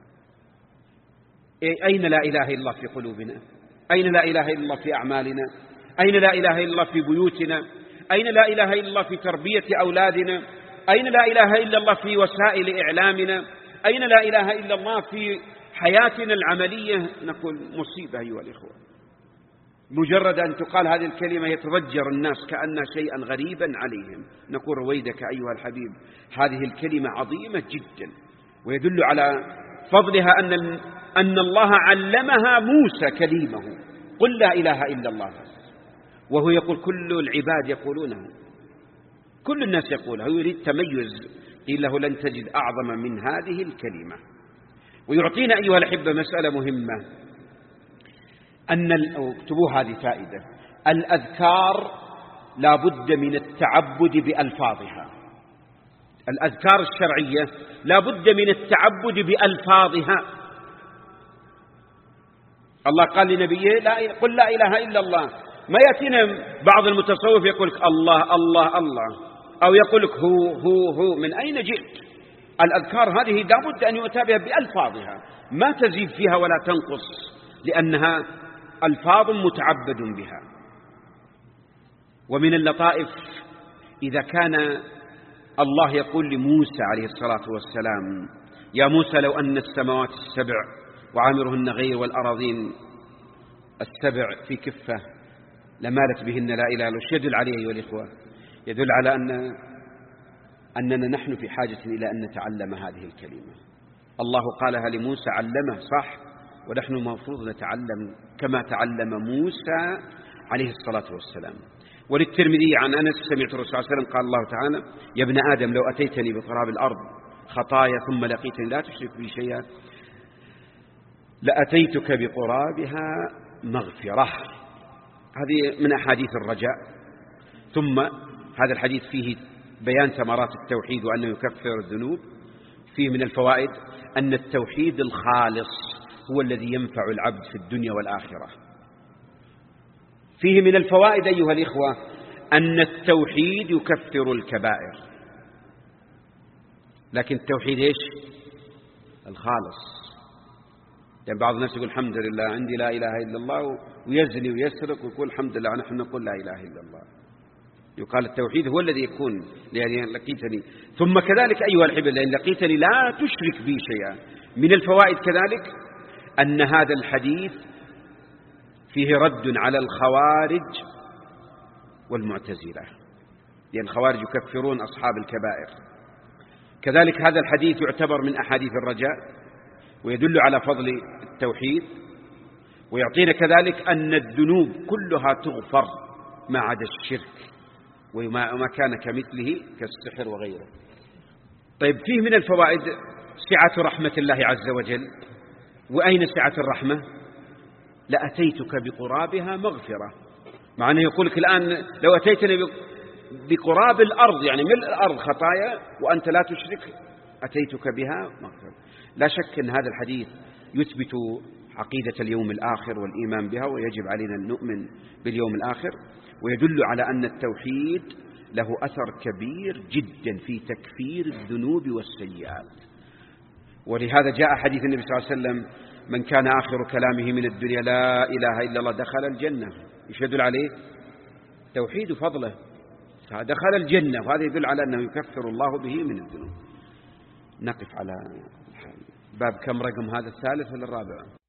أين لا إله إلا الله في قلوبنا؟ أين لا إله إلا الله في أعمالنا؟ أين لا إله إلا الله في بيوتنا؟ أين لا إله إلا الله في تربية أولادنا؟ أين لا إله إلا الله في وسائل إعلامنا؟ أين لا إله إلا الله في حياتنا العملية؟ نقول مصيبة أيها الإخوة. مجرد أن تقال هذه الكلمة يتضجر الناس كأنها شيئا غريبا عليهم. نقول رويدك أيها الحبيب، هذه الكلمة عظيمة جدا ويدل على فضلها أن الله علمها موسى كليمه، قل لا إله إلا الله، وهو يقول كل العباد يقولونه، كل الناس يقولها، يريد تميز، قيل له لن تجد أعظم من هذه الكلمة. ويعطينا أيها الأحبة مسألة مهمة، اكتبوا هذه فائدة، الأذكار لا بد من التعبد بألفاظها. الأذكار الشرعية لا بد من التعبد بألفاظها. الله قال لنبيه قل لا إله إلا الله. ما يأتينا بعض المتصوف يقول لك الله الله الله، أو يقول لك هو من أين جئت؟ الأذكار هذه لا بد أن يؤتى بها بألفاظها، ما تزيد فيها ولا تنقص، لأنها ألفاظ متعبد بها. ومن اللطائف إذا كان الله يقول لموسى عليه الصلاة والسلام يا موسى لو أن السماوات السبع وعامرهن غير والأراضين السبع في كفة لمالت بهن لا إله إلا الله. يدل عليه أيها الإخوة؟ يدل على أننا نحن في حاجة إلى أن نتعلم هذه الكلمة. الله قالها لموسى علمه صح، ونحن المفروض نتعلم كما تعلم موسى عليه الصلاة والسلام. وللترمذي عن أنس سمعت الرسول صلى الله عليه وسلم قال الله تعالى يا ابن آدم لو أتيتني بقراب الأرض خطايا ثم لقيتني لا تشرك بي شيئا لأتيتك بقرابها مغفرة. هذه من أحاديث الرجاء. ثم هذا الحديث فيه بيان ثمرات التوحيد وأنه يكفر الذنوب. فيه من الفوائد أن التوحيد الخالص هو الذي ينفع العبد في الدنيا والآخرة. فيه من الفوائد أيها الإخوة أن التوحيد يكفر الكبائر. لكن التوحيد إيش؟ الخالص. يعني بعض الناس يقول الحمد لله عندي لا إله إلا الله ويزني ويسرق ويقول الحمد لله نحن نقول لا إله إلا الله. يقال التوحيد هو الذي يكون لأن لقيتني. ثم كذلك أيها الأحبة لأن لقيتني لا تشرك بي شيئا. من الفوائد كذلك أن هذا الحديث فيه رد على الخوارج والمعتزلة، لأن الخوارج يكفرون أصحاب الكبائر. كذلك هذا الحديث يعتبر من أحاديث الرجاء ويدل على فضل التوحيد. ويعطينا كذلك أن الذنوب كلها تغفر ما عدا الشرك وما كان كمثله كالسحر وغيره. طيب فيه من الفوائد سعة رحمة الله عز وجل. وأين سعة الرحمة؟ لأتيتك بقرابها مغفرة. مع أنه يقول لك الآن لو أتيتني بقراب الأرض يعني ملء الأرض خطايا وأنت لا تشرك أتيتك بها مغفرة. لا شك أن هذا الحديث يثبت عقيدة اليوم الآخر والإيمان بها، ويجب علينا أن نؤمن باليوم الآخر. ويدل على أن التوحيد له أثر كبير جدا في تكفير الذنوب والسيئات. ولهذا جاء حديث النبي صلى الله عليه وسلم: من كان آخر كلامه من الدنيا لا إله إلا الله دخل الجنة. يدل عليه توحيد فضله، دخل الجنة، وهذا يدل على أنه يكفر الله به من الذنوب. نقف على باب كم رقم هذا، الثالث ولا الرابع؟